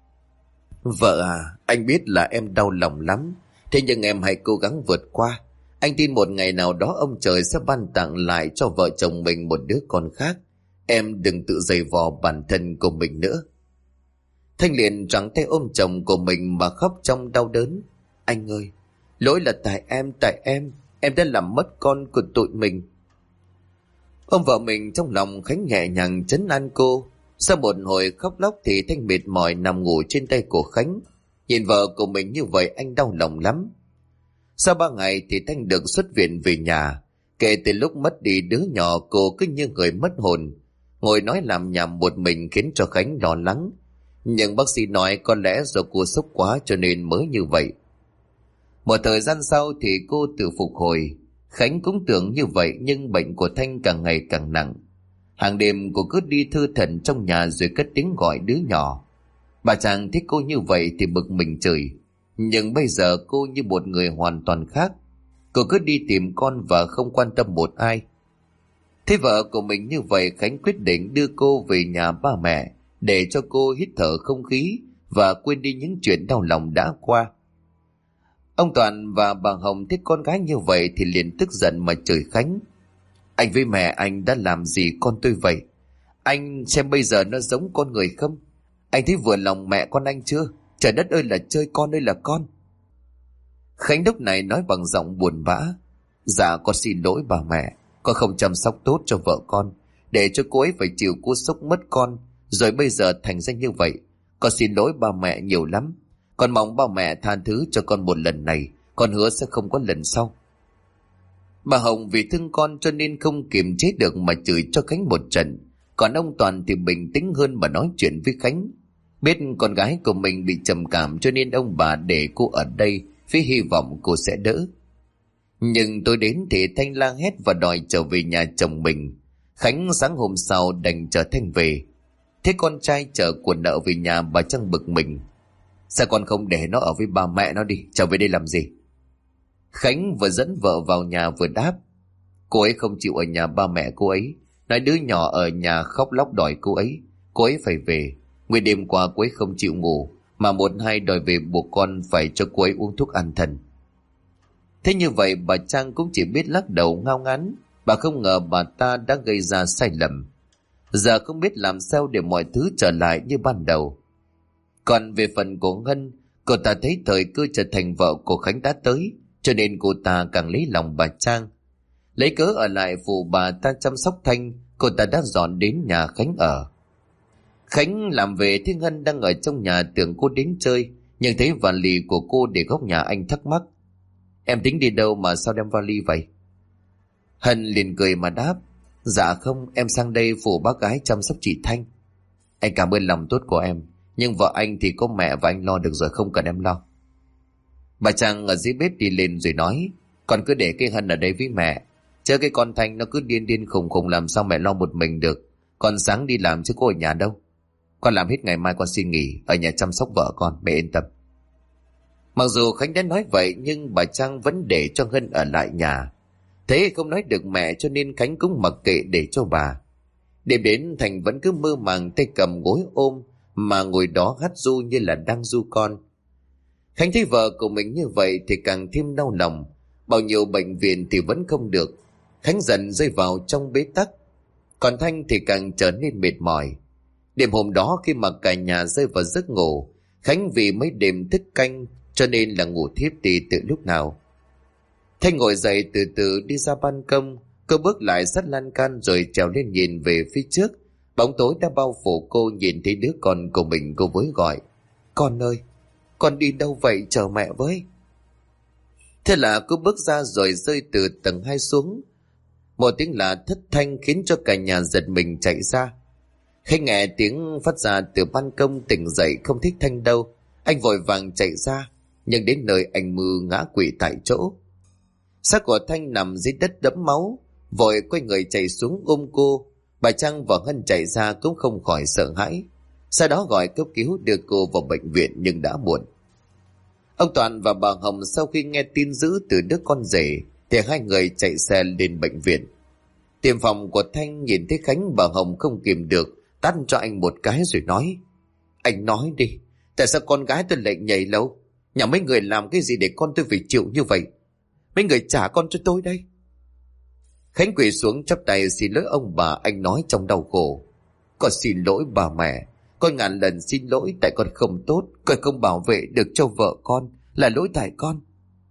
Vợ à, anh biết là em đau lòng lắm, thế nhưng em hãy cố gắng vượt qua. Anh tin một ngày nào đó ông trời sẽ ban tặng lại cho vợ chồng mình một đứa con khác. Em đừng tự giày vò bản thân của mình nữa. Thanh liền trắng tay ôm chồng của mình mà khóc trong đau đớn. Anh ơi, lỗi là tại em đã làm mất con của tụi mình. Ôm vợ mình trong lòng, Khánh nhẹ nhàng trấn an cô. Sau một hồi khóc lóc thì Thanh mệt mỏi nằm ngủ trên tay của Khánh. Nhìn vợ của mình như vậy anh đau lòng lắm. Sau 3 ngày thì Thanh được xuất viện về nhà. Kể từ lúc mất đi đứa nhỏ, cô cứ như người mất hồn, ngồi nói làm nhảm một mình khiến cho Khánh lo lắng. Nhưng bác sĩ nói có lẽ do cô sốc quá cho nên mới như vậy. Một thời gian sau thì cô tự phục hồi. Khánh cũng tưởng như vậy, nhưng bệnh của Thanh càng ngày càng nặng. Hàng đêm cô cứ đi thư thần trong nhà rồi cất tiếng gọi đứa nhỏ. Bà Trang thích cô như vậy thì bực mình chửi. Nhưng bây giờ cô như một người hoàn toàn khác. Cô cứ đi tìm con và không quan tâm một ai. Thấy vợ của mình như vậy, Khánh quyết định đưa cô về nhà ba mẹ để cho cô hít thở không khí và quên đi những chuyện đau lòng đã qua. Ông Toàn và bà Hồng thấy con gái như vậy thì liền tức giận mà chửi Khánh. Anh với mẹ anh đã làm gì con tôi vậy? Anh xem bây giờ nó giống con người không? Anh thấy vừa lòng mẹ con anh chưa? Trời đất ơi là chơi, con ơi là con. Khánh lúc này nói bằng giọng buồn bã. Dạ con xin lỗi bà mẹ, con không chăm sóc tốt cho vợ con, để cho cô ấy phải chịu cú sốc mất con, rồi bây giờ thành ra như vậy. Con xin lỗi ba mẹ nhiều lắm. Con mong ba mẹ tha thứ cho con một lần này, con hứa sẽ không có lần sau. Bà Hồng vì thương con cho nên không kiềm chế được mà chửi cho Khánh một trận. Còn ông Toàn thì bình tĩnh hơn mà nói chuyện với Khánh. Biết con gái của mình bị trầm cảm cho nên ông bà để cô ở đây với hy vọng cô sẽ đỡ. Nhưng tối đến thì Thanh la hét và đòi trở về nhà chồng mình. Khánh sáng hôm sau đành chở Thanh về. Thế con trai chở của nợ về nhà, bà Trăng bực mình. Sao con không để nó ở với ba mẹ nó đi, trở về đây làm gì? Khánh vừa dẫn vợ vào nhà vừa đáp. Cô ấy không chịu ở nhà ba mẹ cô ấy, nói đứa nhỏ ở nhà khóc lóc đòi cô ấy. Cô ấy phải về. Nguyên đêm qua cô ấy không chịu ngủ, mà một hai đòi về buộc con phải cho cô ấy uống thuốc an thần. Thế như vậy bà Trang cũng chỉ biết lắc đầu ngao ngán. Bà không ngờ bà ta đã gây ra sai lầm. Giờ không biết làm sao để mọi thứ trở lại như ban đầu. Còn về phần của Ngân, cô ta thấy thời cơ trở thành vợ của Khánh đã tới, cho nên cô ta càng lấy lòng bà Trang. Lấy cớ ở lại phụ bà ta chăm sóc Thanh, cô ta đã dọn đến nhà Khánh ở. Khánh làm về thấy Ngân đang ở trong nhà, tưởng cô đến chơi, nhưng thấy vali của cô để góc nhà anh thắc mắc. Em tính đi đâu mà sao đem vali vậy? Hân liền cười mà đáp. Dạ không, em sang đây phụ bác gái chăm sóc chị Thanh. Anh cảm ơn lòng tốt của em, nhưng vợ anh thì có mẹ và anh lo được rồi, không cần em lo. Bà Trang ở dưới bếp đi lên rồi nói. Con cứ để cái Hân ở đây với mẹ, chứ cái con Thanh nó cứ điên điên khùng khùng làm sao mẹ lo một mình được. Con sáng đi làm chứ cô ở nhà đâu. Con làm hết ngày mai con xin nghỉ ở nhà chăm sóc vợ con, mẹ yên tâm. Mặc dù Khánh đã nói vậy, nhưng bà Trang vẫn để cho Hân ở lại nhà. Thế không nói được mẹ, cho nên Khánh cũng mặc kệ để cho bà. Đêm đến Thành vẫn cứ mơ màng tay cầm gối ôm mà ngồi đó hát ru như là đang ru con. Khánh thấy vợ của mình như vậy thì càng thêm đau lòng. Bao nhiêu bệnh viện thì vẫn không được. Khánh dần rơi vào trong bế tắc. Còn Thanh thì càng trở nên mệt mỏi. Đêm hôm đó khi mà cả nhà rơi vào giấc ngủ, Khánh vì mấy đêm thức canh cho nên là ngủ thiếp đi từ lúc nào. Thanh ngồi dậy từ từ đi ra ban công. Cô bước lại sát lan can rồi trèo lên nhìn về phía trước. Bóng tối đã bao phủ cô. Nhìn thấy đứa con của mình, cô với gọi. Con ơi, con đi đâu vậy, chờ mẹ với. Thế là cô bước ra rồi rơi từ tầng 2 xuống. Một tiếng lạ thất thanh khiến cho cả nhà giật mình chạy ra. Khi nghe tiếng phát ra từ ban công tỉnh dậy không thích Thanh đâu, anh vội vàng chạy ra, nhưng đến nơi anh mư ngã quỵ tại chỗ. Xác của Thanh nằm dưới đất đẫm máu, vội quay người chạy xuống ôm cô. Bà Trang và Hân chạy ra cũng không khỏi sợ hãi, sau đó gọi cấp cứu đưa cô vào bệnh viện nhưng đã muộn. Ông Toàn và bà Hồng sau khi nghe tin dữ từ đứa con rể thì hai người chạy xe lên bệnh viện. Tiệm phòng của Thanh nhìn thấy Khánh, bà Hồng không kìm được tát cho anh một cái rồi nói. Anh nói đi, tại sao con gái tôi lại nhảy lầu? Nhà mấy người làm cái gì để con tôi phải chịu như vậy? Mấy người trả con cho tôi đây. Khánh quỳ xuống chắp tay xin lỗi ông bà. Anh nói trong đau khổ. Con xin lỗi bà mẹ, con ngàn lần xin lỗi, tại con không tốt, con không bảo vệ được cho vợ con, là lỗi tại con.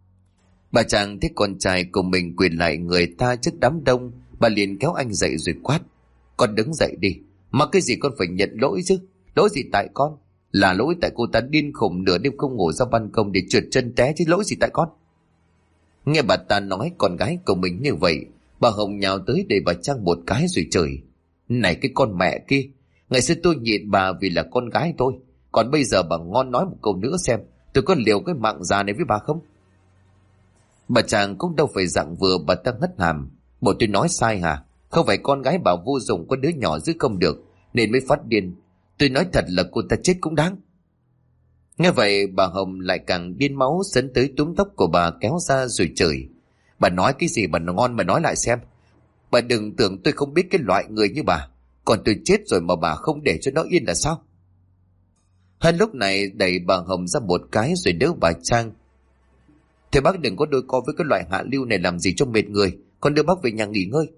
Bà Trang thấy con trai của mình quỳ lại người ta trước đám đông, bà liền kéo anh dậy rồi quát. Con đứng dậy đi, mà cái gì con phải nhận lỗi chứ? Lỗi gì tại con? Là lỗi tại cô ta điên khùng nửa đêm không ngủ ra ban công để trượt chân té chứ, lỗi gì tại con? Nghe bà ta nói con gái của mình như vậy, bà Hồng nhào tới để bà Trang một cái rồi chửi. Này cái con mẹ kia, ngày xưa tôi nhịn bà vì là con gái tôi, còn bây giờ bà ngon nói một câu nữa xem tôi có liều cái mạng già này với bà không? Bà Trang cũng đâu phải dạng vừa, bà ta hất hàm. Bộ tôi nói sai hả? Không phải con gái bà vô dụng có đứa nhỏ giữ không được nên mới phát điên. Tôi nói thật là cô ta chết cũng đáng. Nghe vậy bà Hồng lại càng điên máu, sấn tới túm tóc của bà kéo ra rồi chửi. Bà nói cái gì bà ngon mà nói lại xem. Bà đừng tưởng tôi không biết cái loại người như bà. Còn tôi chết rồi mà bà không để cho nó yên là sao? Hân lúc này đẩy bà Hồng ra một cái rồi đỡ bà Trang. Thế bác đừng có đôi co với cái loại hạ lưu này làm gì cho mệt người. Con đưa bác về nhà nghỉ ngơi.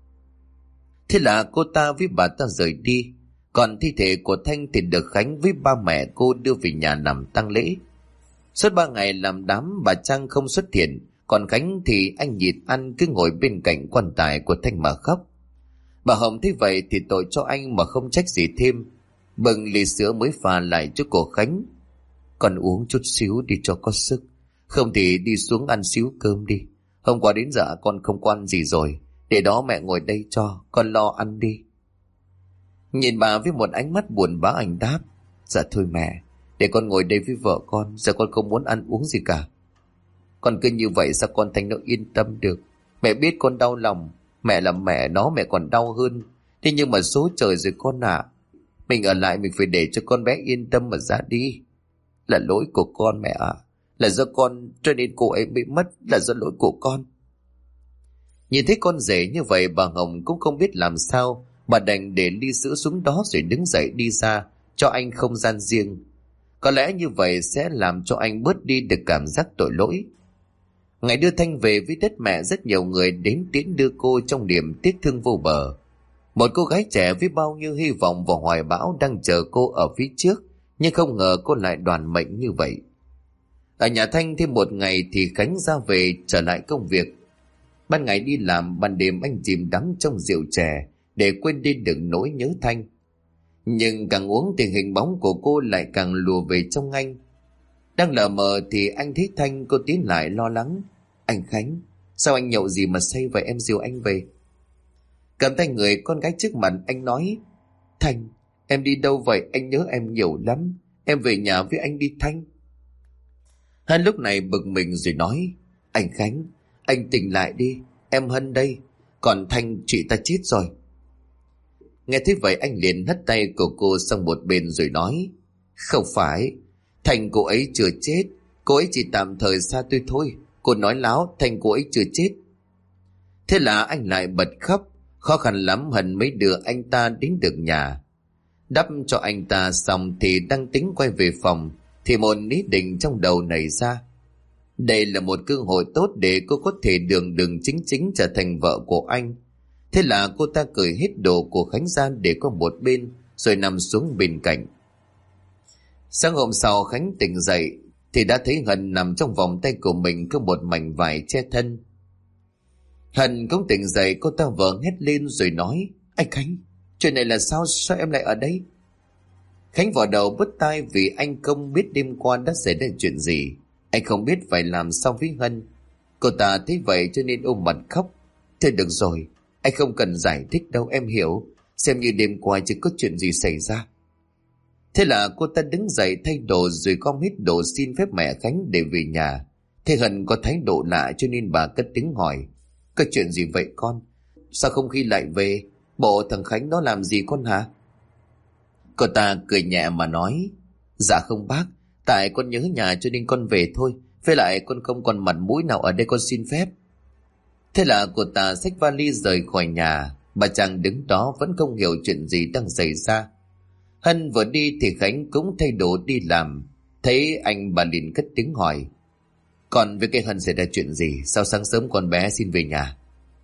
Thế là cô ta với bà ta rời đi. Còn thi thể của Thanh thì được Khánh với ba mẹ cô đưa về nhà làm tang lễ. Suốt 3 ngày làm đám, bà Trang không xuất hiện. Còn Khánh thì anh nhịn ăn, cứ ngồi bên cạnh quan tài của Thanh mà khóc. Bà Hồng thấy vậy thì tội cho anh mà không trách gì thêm. Bưng ly sữa mới pha lại cho cô Khánh. Con uống chút xíu đi cho có sức, không thì đi xuống ăn xíu cơm đi. Hôm qua đến giờ con không quan gì rồi, để đó mẹ ngồi đây cho, con lo ăn đi. Nhìn bà với một ánh mắt buồn bã, anh đáp. Dạ thôi mẹ, để con ngồi đây với vợ con, giờ con không muốn ăn uống gì cả. Con cứ như vậy sao con Thanh nó yên tâm được? Mẹ biết con đau lòng, mẹ là mẹ nó, mẹ còn đau hơn. Thế nhưng mà số trời rồi con ạ. Mình ở lại mình phải để cho con bé yên tâm mà ra đi. Là lỗi của con mẹ ạ. Là do con cho nên cô ấy bị mất, là do lỗi của con. Nhìn thấy con rể như vậy bà Hồng cũng không biết làm sao. Bà đành để ly sữa xuống đó rồi đứng dậy đi ra, cho anh không gian riêng. Có lẽ như vậy sẽ làm cho anh bớt đi được cảm giác tội lỗi. Ngày đưa Thanh về với đất mẹ, rất nhiều người đến tiễn đưa cô trong niềm tiếc thương vô bờ. Một cô gái trẻ với bao nhiêu hy vọng và hoài bão đang chờ cô ở phía trước, nhưng không ngờ cô lại đoàn mệnh như vậy. Ở nhà Thanh thêm một ngày thì Khánh ra về trở lại công việc. Ban ngày đi làm, ban đêm anh chìm đắm trong rượu chè để quên đi được nỗi nhớ Thanh. Nhưng càng uống thì hình bóng của cô lại càng lùa về trong anh. Đang lờ mờ thì anh thấy Thanh, cô tiến lại lo lắng. Anh Khánh, sao anh nhậu gì mà say vậy, em dìu anh về. Cầm tay người con gái trước mặt, anh nói: Thanh, em đi đâu vậy, anh nhớ em nhiều lắm, em về nhà với anh đi Thanh. Hân lúc này bực mình rồi nói: Anh Khánh, anh tỉnh lại đi, em Hân đây, còn Thanh chị ta chết rồi. Nghe thế vậy anh liền hất tay của cô sang một bên rồi nói: Không phải, Thanh cô ấy chưa chết, cô ấy chỉ tạm thời xa tôi thôi, cô nói láo, Thanh cô ấy chưa chết. Thế là anh lại bật khóc. Khó khăn lắm Hân mới đưa anh ta đến được nhà. Đắp cho anh ta xong thì đang tính quay về phòng thì một ý định trong đầu nảy ra. Đây là một cơ hội tốt để cô có thể đường đường chính chính trở thành vợ của anh. Thế là cô ta cởi hết đồ của Khánh ra để qua một bên rồi nằm xuống bên cạnh. Sáng hôm sau Khánh tỉnh dậy thì đã thấy Hân nằm trong vòng tay của mình có một mảnh vải che thân. Hân cũng tỉnh dậy, cô ta vờ hét lên rồi nói: Anh Khánh, chuyện này là sao em lại ở đây? Khánh vò đầu bứt tai vì anh không biết đêm qua đã xảy ra chuyện gì. Anh không biết phải làm sao với Hân. Cô ta thấy vậy cho nên ôm mặt khóc. Thôi được rồi, anh không cần giải thích đâu, em hiểu. Xem như đêm qua chứ có chuyện gì xảy ra. Thế là cô ta đứng dậy thay đồ rồi gom hết đồ xin phép mẹ Khánh để về nhà. Thế Hân có thái độ lạ cho nên bà cất tiếng hỏi: Có chuyện gì vậy con? Sao không khi lại về? Bộ thằng Khánh nó làm gì con hả? Cô ta cười nhẹ mà nói: Dạ không bác, tại con nhớ nhà cho nên con về thôi. Với lại con không còn mặt mũi nào ở đây, con xin phép. Thế là cô ta xách vali rời khỏi nhà. Bà chàng đứng đó vẫn không hiểu chuyện gì đang xảy ra. Hân vừa đi thì Khánh cũng thay đồ đi làm. Thấy anh bà liền cất tiếng hỏi: Còn với cái Hân xảy ra chuyện gì? Sao sáng sớm con bé xin về nhà?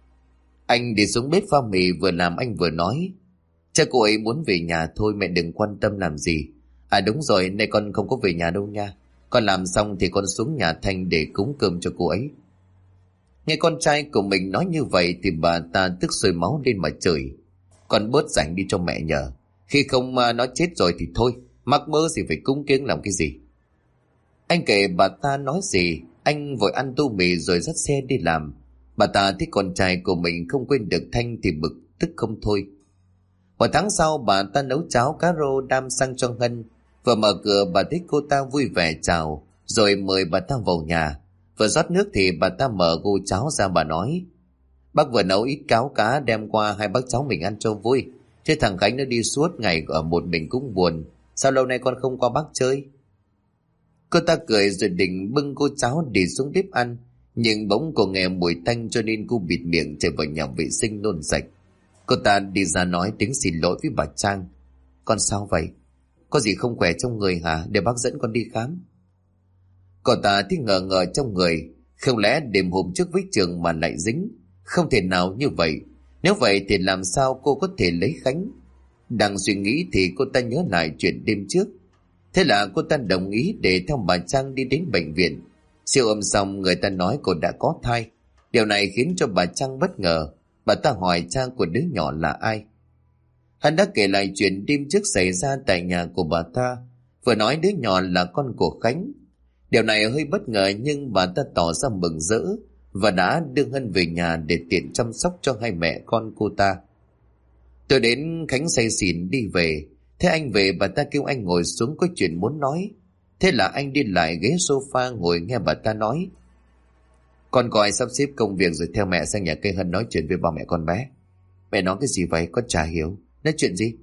Anh đi xuống bếp pha mì, vừa làm anh vừa nói: Chắc cô ấy muốn về nhà thôi, mẹ đừng quan tâm làm gì. À đúng rồi, nay con không có về nhà đâu nha. Con làm xong thì con xuống nhà Thanh để cúng cơm cho cô ấy. Nghe con trai của mình nói như vậy thì bà ta tức sôi máu lên mà chửi: Con bớt rảnh đi cho mẹ nhờ. Khi không nó chết rồi thì thôi, mắc mơ gì phải cúng kiếng làm cái gì. Anh kể bà ta nói gì, anh vội ăn tô mì rồi dắt xe đi làm. Bà ta thấy con trai của mình không quên được Thanh thì bực tức không thôi. Một tháng sau bà ta nấu cháo cá rô đam sang cho Hân. Vừa mở cửa bà thấy cô ta vui vẻ chào rồi mời bà ta vào nhà. Vừa rót nước thì bà ta mở gô cháo ra, bà nói: Bác vừa nấu ít cháo cá đem qua hai bác cháu mình ăn cho vui. Chứ thằng Khánh nó đi suốt ngày ở một mình cũng buồn. Sao lâu nay con không qua bác chơi? Cô ta cười rồi định bưng cô cháo đi xuống bếp ăn. Nhưng bỗng cô nghe mùi tanh cho nên cô bịt miệng chạy vào nhà vệ sinh nôn sạch. Cô ta đi ra nói tiếng xin lỗi với bà Trang: Con sao vậy? Có gì không khỏe trong người hả? Để bác dẫn con đi khám. Cô ta thì ngờ ngờ trong người. Không lẽ đêm hôm trước với Trường mà lại dính? Không thể nào như vậy. Nếu vậy thì làm sao cô có thể lấy Khánh? Đang suy nghĩ thì cô ta nhớ lại chuyện đêm trước. Thế là cô ta đồng ý để theo bà Trang đi đến bệnh viện. Siêu âm xong người ta nói cô đã có thai. Điều này khiến cho bà Trang bất ngờ. Bà ta hỏi cha của đứa nhỏ là ai. Hắn đã kể lại chuyện đêm trước xảy ra tại nhà của bà ta, vừa nói đứa nhỏ là con của Khánh. Điều này hơi bất ngờ nhưng bà ta tỏ ra mừng rỡ và đã đưa Hân về nhà để tiện chăm sóc cho hai mẹ con cô ta. Tôi đến Khánh say xỉn đi về. Thế anh về bà ta kêu anh ngồi xuống có chuyện muốn nói. Thế là anh đi lại ghế sofa ngồi nghe bà ta nói: Con coi sắp xếp công việc rồi theo mẹ sang nhà cây Hân nói chuyện với ba mẹ con bé. Mẹ nói cái gì vậy? Con chả hiểu. Nói chuyện gì?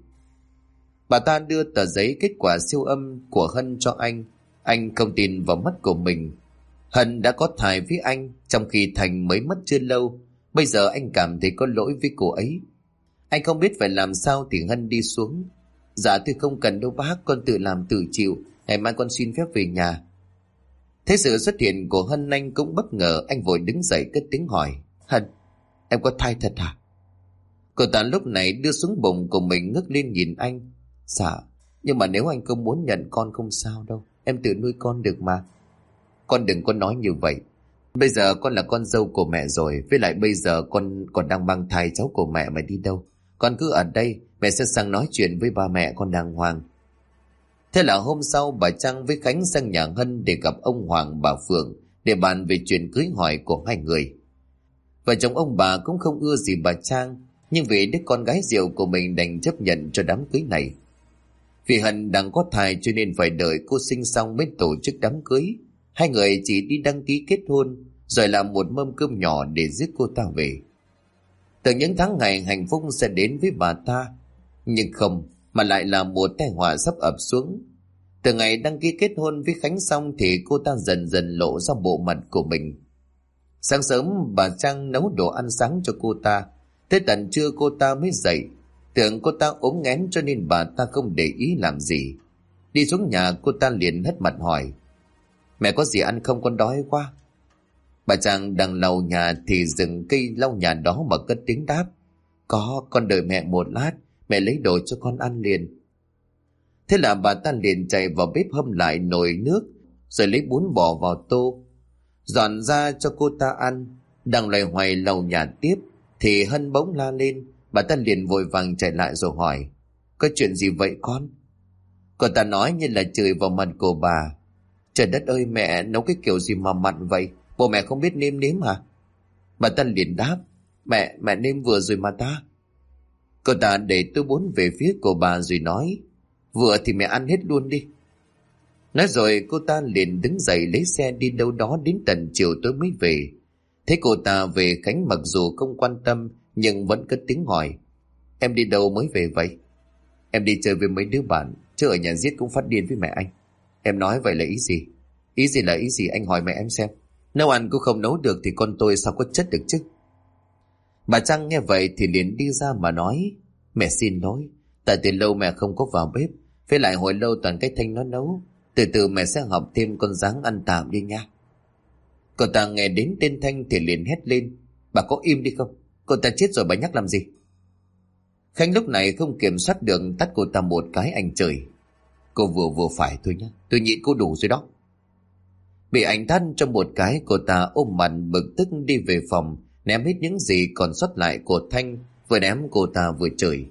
Bà ta đưa tờ giấy kết quả siêu âm của Hân cho anh. Anh không tin vào mắt của mình. Hân đã có thai với anh trong khi Thành mới mất chưa lâu. Bây giờ anh cảm thấy có lỗi với cô ấy. Anh không biết phải làm sao thì Hân đi xuống. Dạ tôi không cần đâu bác, con tự làm tự chịu, ngày mai con xin phép về nhà. Thế sự xuất hiện của Hân anh cũng bất ngờ, anh vội đứng dậy cất tiếng hỏi: Hân, em có thai thật hả? Cô ta lúc này đưa xuống bụng của mình ngước lên nhìn anh. Dạ, nhưng mà nếu anh không muốn nhận con không sao đâu, em tự nuôi con được mà. Con đừng có nói như vậy. Bây giờ con là con dâu của mẹ rồi, với lại bây giờ con còn đang mang thai cháu của mẹ mà đi đâu. Con cứ ở đây, mẹ sẽ sang nói chuyện với ba mẹ con đàng hoàng. Thế là hôm sau bà Trang với Khánh sang nhà Hân để gặp ông Hoàng bà Phượng để bàn về chuyện cưới hỏi của hai người. Vợ chồng ông bà cũng không ưa gì bà Trang, nhưng vì đứa con gái rượu của mình đành chấp nhận cho đám cưới này. Vì Hân đang có thai cho nên phải đợi cô sinh xong mới tổ chức đám cưới. Hai người chỉ đi đăng ký kết hôn rồi làm một mâm cơm nhỏ để rước cô ta về. Từ những tháng ngày hạnh phúc sẽ đến với bà ta, nhưng không, mà lại là một tai họa sắp ập xuống. Từ ngày đăng ký kết hôn với Khánh xong thì cô ta dần dần lộ ra bộ mặt của mình. Sáng sớm bà Trang nấu đồ ăn sáng cho cô ta, tới tận trưa cô ta mới dậy. Tưởng cô ta ốm nghén cho nên bà ta không để ý làm gì. Đi xuống nhà cô ta liền hất mặt hỏi: Mẹ có gì ăn không, con đói quá. Bà Trang đang lau nhà thì dừng cây lau nhà đó mà cất tiếng đáp: Có, con đợi mẹ một lát, mẹ lấy đồ cho con ăn liền. Thế là bà ta liền chạy vào bếp hâm lại nồi nước, rồi lấy bún bò vào tô, dọn ra cho cô ta ăn. Đang loay hoay lau nhà tiếp thì Hân bỗng la lên. Bà ta liền vội vàng chạy lại rồi hỏi: Có chuyện gì vậy con? Cô ta nói như là chửi vào mặt của bà: Trời đất ơi, mẹ nấu cái kiểu gì mà mặn vậy? Bộ mẹ không biết nêm nếm hả? Bà ta liền đáp: Mẹ nêm vừa rồi mà ta. Cô ta để tô bún về phía của bà rồi nói: Vừa thì mẹ ăn hết luôn đi. Nói rồi cô ta liền đứng dậy lấy xe đi đâu đó đến tận chiều tối mới về. Thế cô ta về, Khánh mặc dù không quan tâm nhưng vẫn cất tiếng hỏi: Em đi đâu mới về vậy? Em đi chơi với mấy đứa bạn, chứ ở nhà giết cũng phát điên với mẹ anh. Em nói vậy là ý gì? Ý gì là ý gì, anh hỏi mẹ em xem. Nấu ăn cũng không nấu được thì con tôi sao có chất được chứ? Bà Trang nghe vậy thì liền đi ra mà nói: Mẹ xin lỗi, tại từ lâu mẹ không có vào bếp, với lại hồi lâu toàn cái Thanh nó nấu. Từ từ mẹ sẽ học thêm, con ráng ăn tạm đi nha. Cô ta nghe đến tên Thanh thì liền hét lên: Bà có im đi không? Cô ta chết rồi bà nhắc làm gì? Khánh lúc này không kiểm soát được tát cô ta một cái, anh chửi: Cô vừa phải thôi nhá, tôi nhịn cô đủ rồi đó. Bị anh tát cho một cái, cô ta ôm mặt bực tức đi về phòng, ném hết những gì còn sót lại của Thanh, vừa ném cô ta vừa chửi.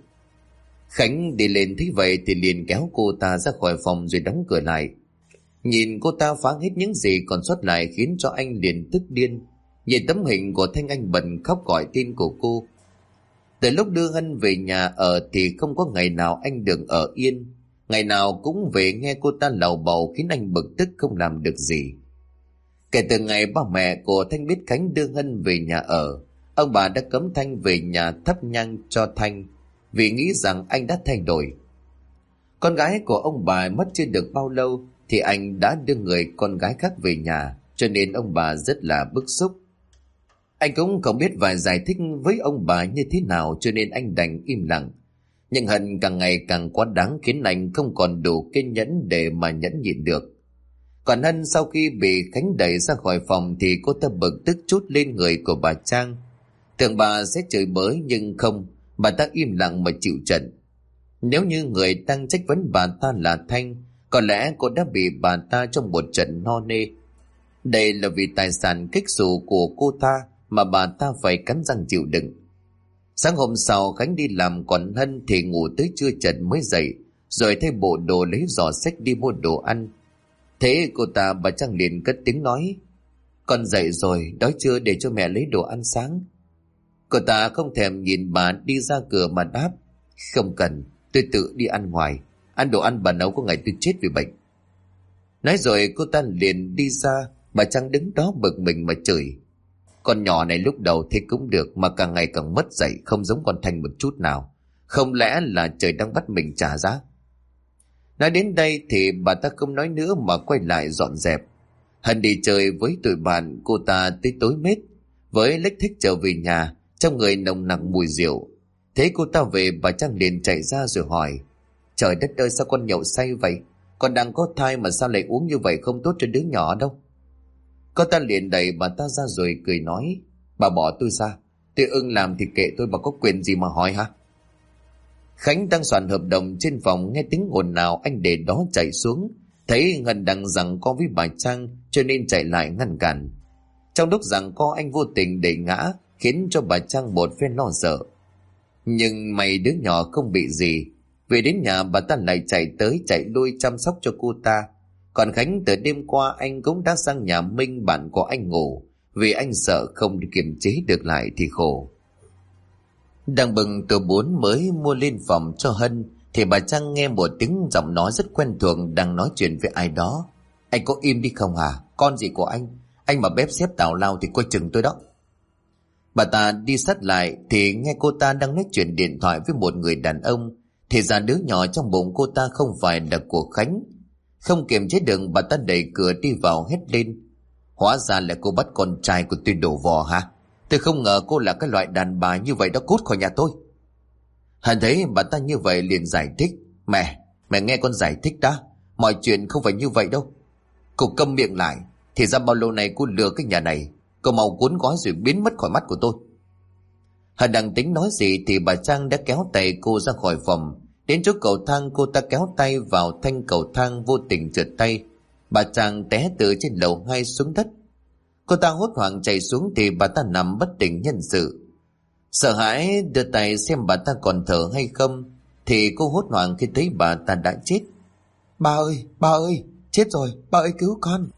Khánh đi lên thấy vậy thì liền kéo cô ta ra khỏi phòng rồi đóng cửa lại. Nhìn cô ta phá hết những gì còn sót lại khiến cho anh liền tức điên. Nhìn tấm hình của Thanh, anh bật khóc gọi tên của cô. Từ lúc đưa Hân về nhà ở thì không có ngày nào anh được ở yên. Ngày nào cũng về nghe cô ta lầu bầu khiến anh bực tức không làm được gì. Kể từ ngày ba mẹ của Thanh biết Khánh đưa Hân về nhà ở, ông bà đã cấm Thanh về nhà thắp nhang cho Thanh vì nghĩ rằng anh đã thay đổi. Con gái của ông bà mất chưa được bao lâu thì anh đã đưa người con gái khác về nhà, cho nên ông bà rất là bức xúc. Anh cũng không biết phải giải thích với ông bà như thế nào cho nên anh đành im lặng. Nhưng Hân càng ngày càng quá đáng khiến anh không còn đủ kiên nhẫn để mà nhẫn nhịn được. Còn Hân sau khi bị Khánh đẩy ra khỏi phòng thì cô ta bực tức trút lên người của bà Trang. Tưởng bà sẽ chửi bới nhưng không, bà ta im lặng mà chịu trận. Nếu như người đang trách vấn bà ta là Thanh, có lẽ cô đã bị bà ta trong một trận no nê. Đây là vì tài sản kích xù của cô ta mà bà ta phải cắn răng chịu đựng. Sáng hôm sau Khánh đi làm, còn Hân thì ngủ tới trưa trần mới dậy, rồi thay bộ đồ lấy giỏ xách đi mua đồ ăn. Thế cô ta bà Trang liền cất tiếng nói: Con dậy rồi, đói chưa, để cho mẹ lấy đồ ăn sáng. Cô ta không thèm nhìn bà đi ra cửa mà đáp: Không cần, tôi tự đi ăn ngoài. Ăn đồ ăn bà nấu có ngày tôi chết vì bệnh. Nói rồi cô ta liền đi ra. Bà Trang đứng đó bực mình mà chửi: Con nhỏ này lúc đầu thì cũng được mà càng ngày càng mất dạy, không giống con Thanh một chút nào. Không lẽ là trời đang bắt mình trả giá? Nói đến đây thì bà ta không nói nữa mà quay lại dọn dẹp. Hân đi chơi với tụi bạn cô ta tới tối mết, với lếch thích trở về nhà, trong người nồng nặc mùi rượu. Thấy cô ta về, bà Trang liền chạy ra rồi hỏi: Trời đất ơi, sao con nhậu say vậy? Con đang có thai mà sao lại uống như vậy, không tốt cho đứa nhỏ đâu. Cô ta liền đẩy bà ta ra rồi cười nói: Bà bỏ tôi ra, tôi ưng làm thì kệ tôi, bà có quyền gì mà hỏi hả? Khánh đang soạn hợp đồng trên phòng, nghe tiếng ồn nào anh để đó chạy xuống, thấy Ngân đang giằng co với bà Trang cho nên chạy lại ngăn cản. Trong lúc giằng co, anh vô tình đẩy ngã, khiến cho bà Trang một phen lo sợ. Nhưng may đứa nhỏ không bị gì. Về đến nhà, bà ta lại chạy tới chạy lui chăm sóc cho cô ta. Còn Khánh, từ đêm qua anh cũng đã sang nhà Minh, bạn của anh ngủ, vì anh sợ không kiềm chế được lại thì khổ. Đang bừng từ 4 mới mua lên phòng cho Hân thì bà Trang nghe một tiếng giọng nói rất quen thuộc đang nói chuyện với ai đó. Anh có im đi không hả? Con gì của anh mà bếp xếp tào lao thì coi chừng tôi đó. Bà ta đi sát lại thì nghe cô ta đang nói chuyện điện thoại với một người đàn ông. Thì ra đứa nhỏ trong bụng cô ta không phải là của Khánh. Không kiềm chế được, bà ta đẩy cửa đi vào hét lên: Hóa ra là cô bắt con trai của tôi đổ vò hả? Tôi không ngờ cô là cái loại đàn bà như vậy đó, cút khỏi nhà tôi. Hân thấy bà ta như vậy liền giải thích: Mẹ nghe con giải thích đã, mọi chuyện không phải như vậy đâu. Cô câm miệng lại. Thì ra bao lâu nay cô lừa cái nhà này. Cô mau cuốn gói rồi biến mất khỏi mắt của tôi. Hân đang tính nói gì thì bà Trang đã kéo tay cô ra khỏi phòng. Đến chỗ cầu thang, cô ta kéo tay vào thanh cầu thang, vô tình trượt tay. Bà Trang té từ trên lầu 2 xuống đất. Cô ta hốt hoảng chạy xuống thì bà ta nằm bất tỉnh nhân sự. Sợ hãi đưa tay xem bà ta còn thở hay không thì cô hốt hoảng khi thấy bà ta đã chết. Bà ơi, chết rồi, bà ơi cứu con.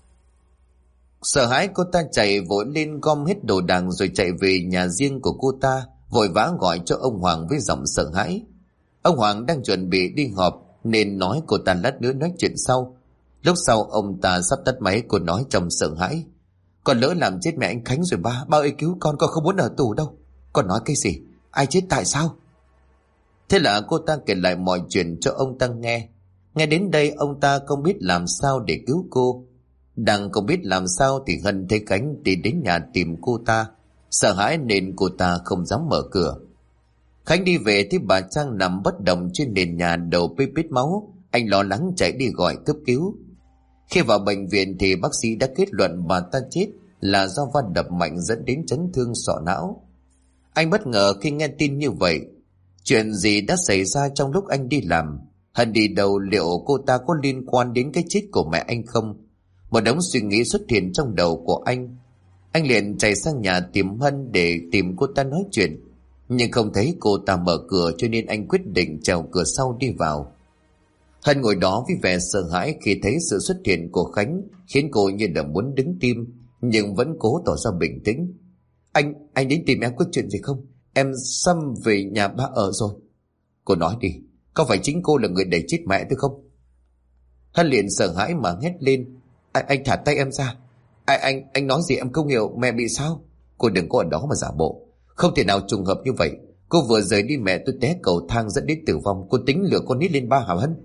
Sợ hãi, cô ta chạy vội lên gom hết đồ đạc rồi chạy về nhà riêng của cô ta, vội vã gọi cho ông Hoàng với giọng sợ hãi. Ông Hoàng đang chuẩn bị đi họp nên nói cô ta lát nữa nói chuyện sau. Lúc sau ông ta sắp tắt máy, cô nói trong sợ hãi: Con lỡ làm chết mẹ anh Khánh rồi ba ơi cứu con không muốn ở tù đâu. Con nói cái gì? Ai chết tại sao? Thế là cô ta kể lại mọi chuyện cho ông ta nghe. Nghe đến đây ông ta không biết làm sao để cứu cô. Đang không biết làm sao thì Hân thấy Khánh đi đến nhà tìm cô ta. Sợ hãi nên cô ta không dám mở cửa. Khánh đi về thì bà Trang nằm bất động trên nền nhà, đầu bê bết máu. Anh lo lắng chạy đi gọi cấp cứu. Khi vào bệnh viện thì bác sĩ đã kết luận bà ta chết là do va đập mạnh dẫn đến chấn thương sọ não. Anh bất ngờ khi nghe tin như vậy. Chuyện gì đã xảy ra trong lúc anh đi làm? Hân đi đâu? Liệu cô ta có liên quan đến cái chết của mẹ anh không? Một đống suy nghĩ xuất hiện trong đầu của anh. Anh liền chạy sang nhà tìm Hân để tìm cô ta nói chuyện. Nhưng không thấy cô ta mở cửa cho nên anh quyết định trèo cửa sau đi vào. Hân ngồi đó với vẻ sợ hãi khi thấy sự xuất hiện của Khánh, khiến cô như là muốn đứng tim, nhưng vẫn cố tỏ ra bình tĩnh. Anh đến tìm em có chuyện gì không? Em xăm về nhà ba ở rồi. Cô nói đi, có phải chính cô là người đẩy chết mẹ tôi không? Hân liền sợ hãi mà hét lên: Anh thả tay em ra. Anh nói gì em không hiểu, mẹ bị sao? Cô đừng có ở đó mà giả bộ. Không thể nào trùng hợp như vậy. Cô vừa rời đi mẹ tôi té cầu thang dẫn đến tử vong. Cô tính lừa con nít lên ba hả Hân?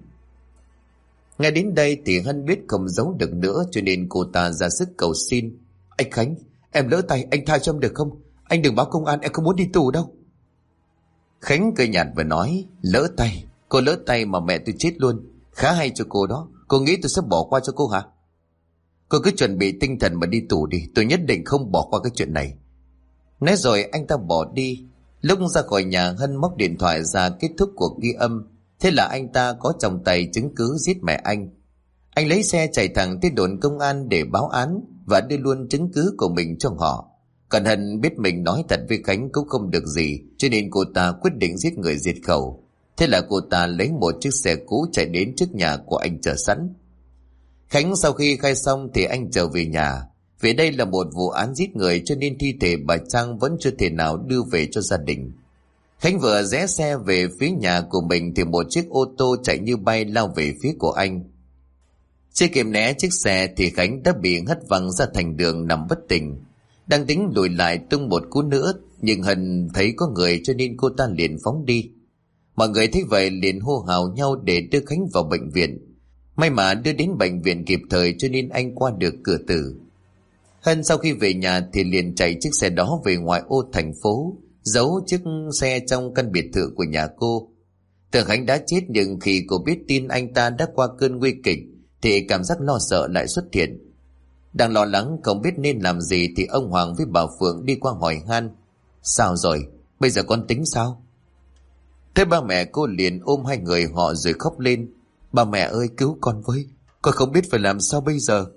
Ngay đến đây thì Hân biết không giấu được nữa, cho nên cô ta ra sức cầu xin: Anh Khánh, em lỡ tay, anh tha cho em được không? Anh đừng báo công an, em không muốn đi tù đâu. Khánh cười nhạt và nói: Lỡ tay? Cô lỡ tay mà mẹ tôi chết luôn. Khá hay cho cô đó. Cô nghĩ tôi sẽ bỏ qua cho cô hả? Cô cứ chuẩn bị tinh thần mà đi tù đi. Tôi nhất định không bỏ qua cái chuyện này. Nói rồi anh ta bỏ đi. Lúc ra khỏi nhà, Hân móc điện thoại ra kết thúc cuộc ghi âm. Thế là anh ta có trong tay chứng cứ giết mẹ anh. Anh lấy xe chạy thẳng tới đồn công an để báo án và đưa luôn chứng cứ của mình cho họ. Còn Hân biết mình nói thật với Khánh cũng không được gì, cho nên cô ta quyết định giết người diệt khẩu. Thế là cô ta lấy một chiếc xe cũ chạy đến trước nhà của anh chờ sẵn. Khánh sau khi khai xong thì anh trở về nhà. Vì đây là một vụ án giết người cho nên thi thể bà Trang vẫn chưa thể nào đưa về cho gia đình. Khánh vừa rẽ xe về phía nhà của mình thì một chiếc ô tô chạy như bay lao về phía của anh. Chưa kịp né chiếc xe thì Khánh đã bị hất văng ra thành đường nằm bất tỉnh. Đang tính lùi lại tung một cú nữa, nhưng Hân thấy có người cho nên cô ta liền phóng đi. Mọi người thấy vậy liền hô hào nhau để đưa Khánh vào bệnh viện. May mà đưa đến bệnh viện kịp thời cho nên anh qua được cửa tử. Hân sau khi về nhà thì liền chạy chiếc xe đó về ngoại ô thành phố, giấu chiếc xe trong căn biệt thự của nhà cô. Tưởng Khánh đã chết, nhưng khi cô biết tin anh ta đã qua cơn nguy kịch thì cảm giác lo sợ lại xuất hiện. Đang lo lắng không biết nên làm gì thì ông Hoàng với bà Phượng đi qua hỏi han. Sao rồi? Bây giờ con tính sao? Thế ba mẹ cô liền ôm hai người họ rồi khóc lên. Ba mẹ ơi, cứu con với, con không biết phải làm sao bây giờ.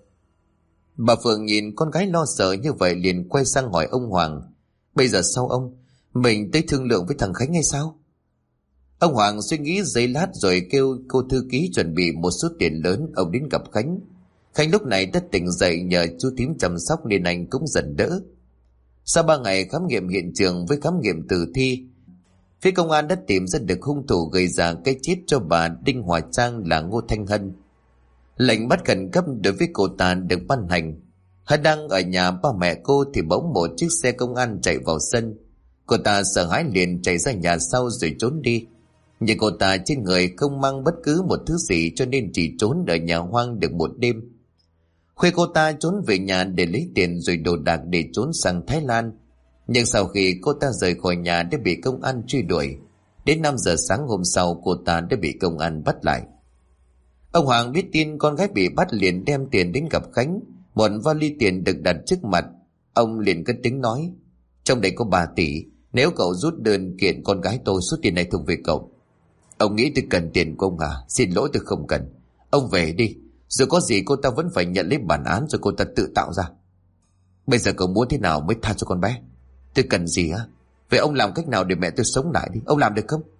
Bà Phượng nhìn con gái lo sợ như vậy liền quay sang hỏi ông Hoàng. Bây giờ sao ông? Mình tới thương lượng với thằng Khánh hay sao? Ông Hoàng suy nghĩ giây lát rồi kêu cô thư ký chuẩn bị một số tiền lớn. Ông đến gặp Khánh. Khánh lúc này đã tỉnh dậy nhờ chú thím chăm sóc nên anh cũng dần đỡ. Sau 3 ngày khám nghiệm hiện trường với khám nghiệm tử thi, phía công an đã tìm ra được hung thủ gây ra cái chết cho bà Đinh Hòa Trang là Ngô Thanh Hân. Lệnh bắt khẩn cấp đối với cô ta được ban hành. Hân đang ở nhà ba mẹ cô thì bỗng một chiếc xe công an chạy vào sân. Cô ta sợ hãi liền chạy ra nhà sau rồi trốn đi. Nhưng cô ta trên người không mang bất cứ một thứ gì cho nên chỉ trốn ở nhà hoang được một đêm. Khuya cô ta trốn về nhà để lấy tiền rồi đồ đạc để trốn sang Thái Lan. Nhưng sau khi cô ta rời khỏi nhà đã bị công an truy đuổi. Đến 5 giờ sáng hôm sau cô ta đã bị công an bắt lại. Ông Hoàng biết tin con gái bị bắt liền đem tiền đến gặp Khánh. Một vali tiền được đặt trước mặt. Ông liền cất tiếng nói. Trong đây có 3 tỷ. Nếu cậu rút đơn kiện con gái tôi, số tiền này thuộc về cậu. Ông nghĩ tôi cần tiền của ông à? Xin lỗi, tôi không cần. Ông về đi. Rồi có gì cô ta vẫn phải nhận lấy bản án rồi cô ta tự tạo ra. Bây giờ cậu muốn thế nào mới tha cho con bé? Tôi cần gì á? Vậy ông làm cách nào để mẹ tôi sống lại đi? Ông làm được không?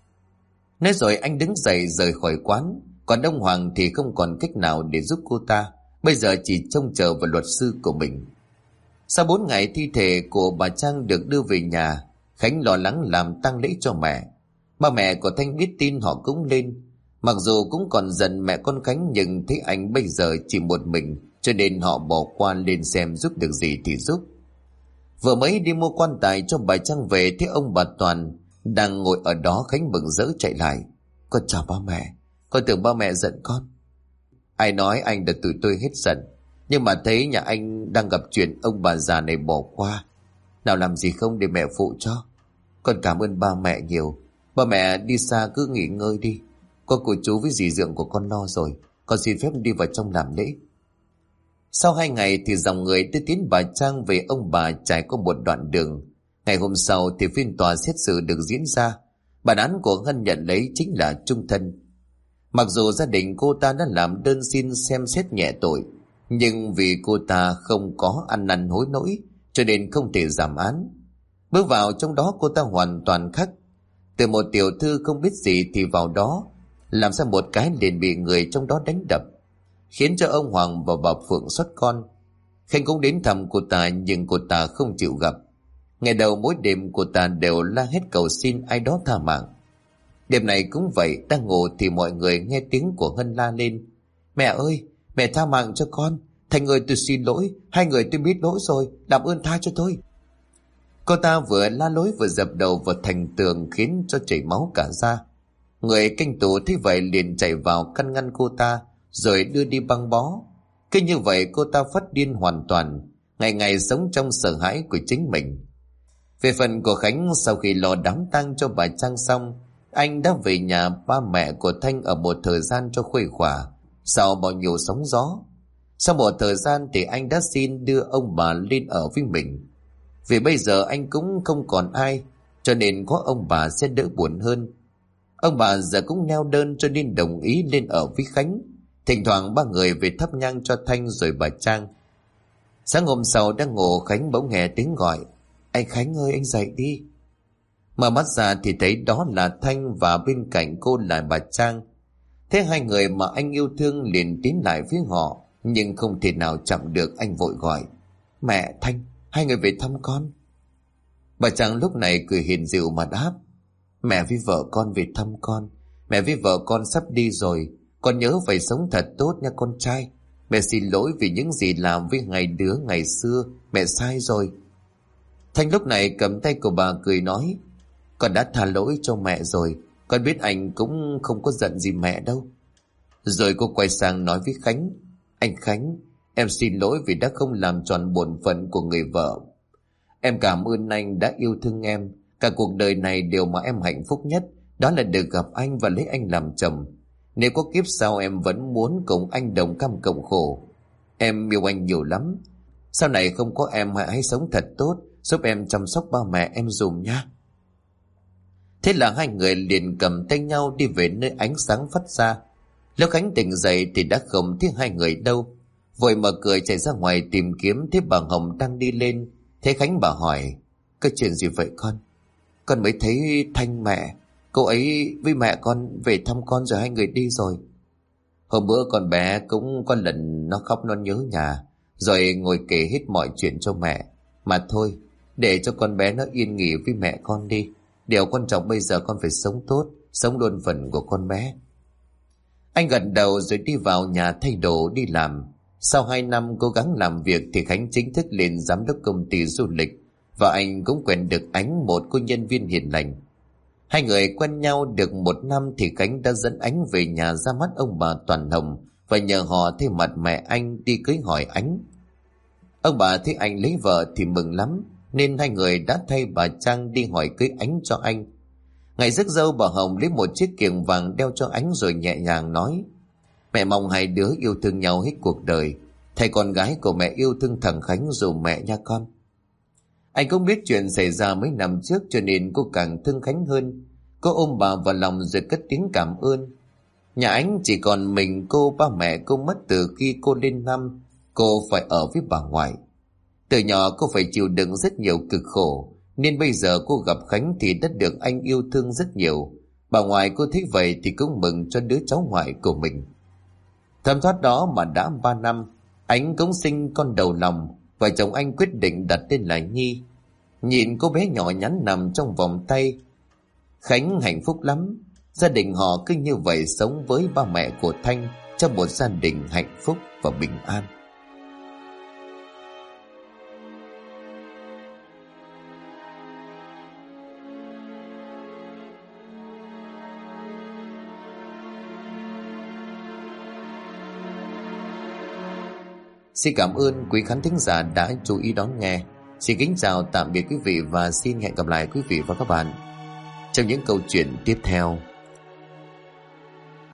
Nói rồi anh đứng dậy rời khỏi quán. Còn ông Hoàng thì không còn cách nào để giúp cô ta. Bây giờ chỉ trông chờ vào luật sư của mình. Sau 4 ngày thi thể của bà Trang được đưa về nhà, Khánh lo lắng làm tang lễ cho mẹ. Ba mẹ của Thanh biết tin họ cũng lên. Mặc dù cũng còn giận mẹ con Khánh nhưng thấy anh bây giờ chỉ một mình cho nên họ bỏ qua lên xem giúp được gì thì giúp. Vừa mới đi mua quan tài cho bà Trang về thấy ông bà Toàn đang ngồi ở đó. Khánh mừng rỡ chạy lại. Con chào ba mẹ. Con tưởng ba mẹ giận con. Ai nói anh đã tụi tôi hết giận. Nhưng mà thấy nhà anh đang gặp chuyện ông bà già này bỏ qua. Nào làm gì không để mẹ phụ cho. Con cảm ơn ba mẹ nhiều. Ba mẹ đi xa cứ nghỉ ngơi đi. Có cô chú với dì dượng của con lo rồi. Con xin phép đi vào trong làm lễ. Sau 2 ngày thì dòng người tới tiến bà Trang về ông bà trải qua một đoạn đường. Ngày hôm sau thì phiên tòa xét xử được diễn ra. Bản án của Hân nhận lấy chính là chung thân. Mặc dù gia đình cô ta đã làm đơn xin xem xét nhẹ tội, nhưng vì cô ta không có ăn năn hối lỗi cho nên không thể giảm án. Bước vào trong đó cô ta hoàn toàn khác. Từ một tiểu thư không biết gì thì vào đó làm sao một cái liền bị người trong đó đánh đập, khiến cho ông Hoàng và bà Phượng xót con. Khanh cũng đến thăm cô ta nhưng cô ta không chịu gặp. Ngày đầu mỗi đêm cô ta đều la hét cầu xin ai đó tha mạng. Đêm này cũng vậy, đang ngủ thì mọi người nghe tiếng của Hân la lên. Mẹ ơi, mẹ tha mạng cho con. Thành ơi, tôi xin lỗi, 2 người tôi biết lỗi rồi, làm ơn tha cho tôi. Cô ta vừa la lối vừa dập đầu vào thành tường khiến cho chảy máu cả da. Người canh tù thấy vậy liền chạy vào căn ngăn cô ta rồi đưa đi băng bó. Cứ như vậy cô ta phát điên hoàn toàn, ngày ngày sống trong sợ hãi của chính mình. Về phần của Khánh, sau khi lo đám tang cho bà Trang xong, anh đã về nhà ba mẹ của Thanh ở một thời gian cho khuây khỏa sau bao nhiêu sóng gió. Sau một thời gian thì anh đã xin đưa ông bà lên ở với mình. Vì bây giờ anh cũng không còn ai, cho nên có ông bà sẽ đỡ buồn hơn. Ông bà giờ cũng neo đơn cho nên đồng ý lên ở với Khánh. Thỉnh thoảng 3 người về thắp nhang cho Thanh rồi bà Trang. Sáng hôm sau đang ngủ, Khánh bỗng nghe tiếng gọi. Anh Khánh ơi, anh dậy đi. Mở mắt ra thì thấy đó là Thanh và bên cạnh cô là bà Trang. Thế 2 người mà anh yêu thương liền tiến lại với họ, nhưng không thể nào chạm được. Anh vội gọi. Mẹ, Thanh, 2 người về thăm con. Bà Trang lúc này cười hiền dịu mà đáp. Mẹ với vợ con về thăm con. Mẹ với vợ con sắp đi rồi. Con nhớ phải sống thật tốt nha con trai. Mẹ xin lỗi vì những gì làm với hai đứa ngày xưa. Mẹ sai rồi. Thanh lúc này cầm tay của bà cười nói. Con đã tha lỗi cho mẹ rồi. Con biết anh cũng không có giận gì mẹ đâu. Rồi cô quay sang nói với Khánh. Anh Khánh, em xin lỗi vì đã không làm tròn bổn phận của người vợ. Em cảm ơn anh đã yêu thương em. Cả cuộc đời này điều mà em hạnh phúc nhất đó là được gặp anh và lấy anh làm chồng. Nếu có kiếp sau em vẫn muốn cùng anh đồng cam cộng khổ. Em yêu anh nhiều lắm. Sau này không có em hãy sống thật tốt, giúp em chăm sóc ba mẹ em dùm nha. Thế là hai người liền cầm tay nhau đi về nơi ánh sáng phát ra. Lúc Khánh tỉnh dậy thì đã không thấy hai người đâu. Vội mở cửa chạy ra ngoài tìm kiếm, thấy bà Hồng đang đi lên. Thế Khánh bà hỏi: "Cái chuyện gì vậy con?" "Con mới thấy Thanh mẹ, cô ấy với mẹ con về thăm con rồi hai người đi rồi." Hôm bữa con bé cũng có lần nó khóc, nó nhớ nhà, rồi ngồi kể hết mọi chuyện cho mẹ. Mà thôi, để cho con bé nó yên nghỉ với mẹ con đi. Điều quan trọng bây giờ con phải sống tốt, sống luôn phần của con bé. Anh gật đầu rồi đi vào nhà thay đồ đi làm. Sau 2 năm cố gắng làm việc thì Khánh chính thức lên giám đốc công ty du lịch, và anh cũng quen được Ánh, một cô nhân viên hiền lành. Hai người quen nhau được 1 năm thì Khánh đã dẫn Ánh về nhà ra mắt ông bà Toàn Hồng và nhờ họ thay mặt mẹ anh đi cưới hỏi Ánh. Ông bà thấy anh lấy vợ thì mừng lắm, nên hai người đã thay bà Trang đi hỏi cưới Ánh cho anh. Ngày rước dâu, bà Hồng lấy một chiếc kiềng vàng đeo cho Ánh rồi nhẹ nhàng nói: "Mẹ mong hai đứa yêu thương nhau hết cuộc đời. Thầy con gái của mẹ yêu thương thằng Khánh dùm mẹ nha con." Anh cũng biết chuyện xảy ra mấy năm trước cho nên cô càng thương Khánh hơn. Cô ôm bà vào lòng rồi cất tiếng cảm ơn. Nhà Ánh chỉ còn mình cô, ba mẹ cô mất từ khi cô lên năm. Cô phải ở với bà ngoại. Từ nhỏ cô phải chịu đựng rất nhiều cực khổ, nên bây giờ cô gặp Khánh thì đã được anh yêu thương rất nhiều. Bà ngoại cô thấy vậy thì cũng mừng cho đứa cháu ngoại của mình. Thấm thoát đó mà đã 3 năm, Ánh cũng sinh con đầu lòng. Vợ chồng anh quyết định đặt tên là Nhi. Nhìn cô bé nhỏ nhắn nằm trong vòng tay Khánh hạnh phúc lắm. Gia đình họ cứ như vậy sống với ba mẹ của Thanh trong một gia đình hạnh phúc và bình an. Xin cảm ơn quý khán thính giả đã chú ý đón nghe. Xin kính chào tạm biệt quý vị và xin hẹn gặp lại quý vị và các bạn trong những câu chuyện tiếp theo.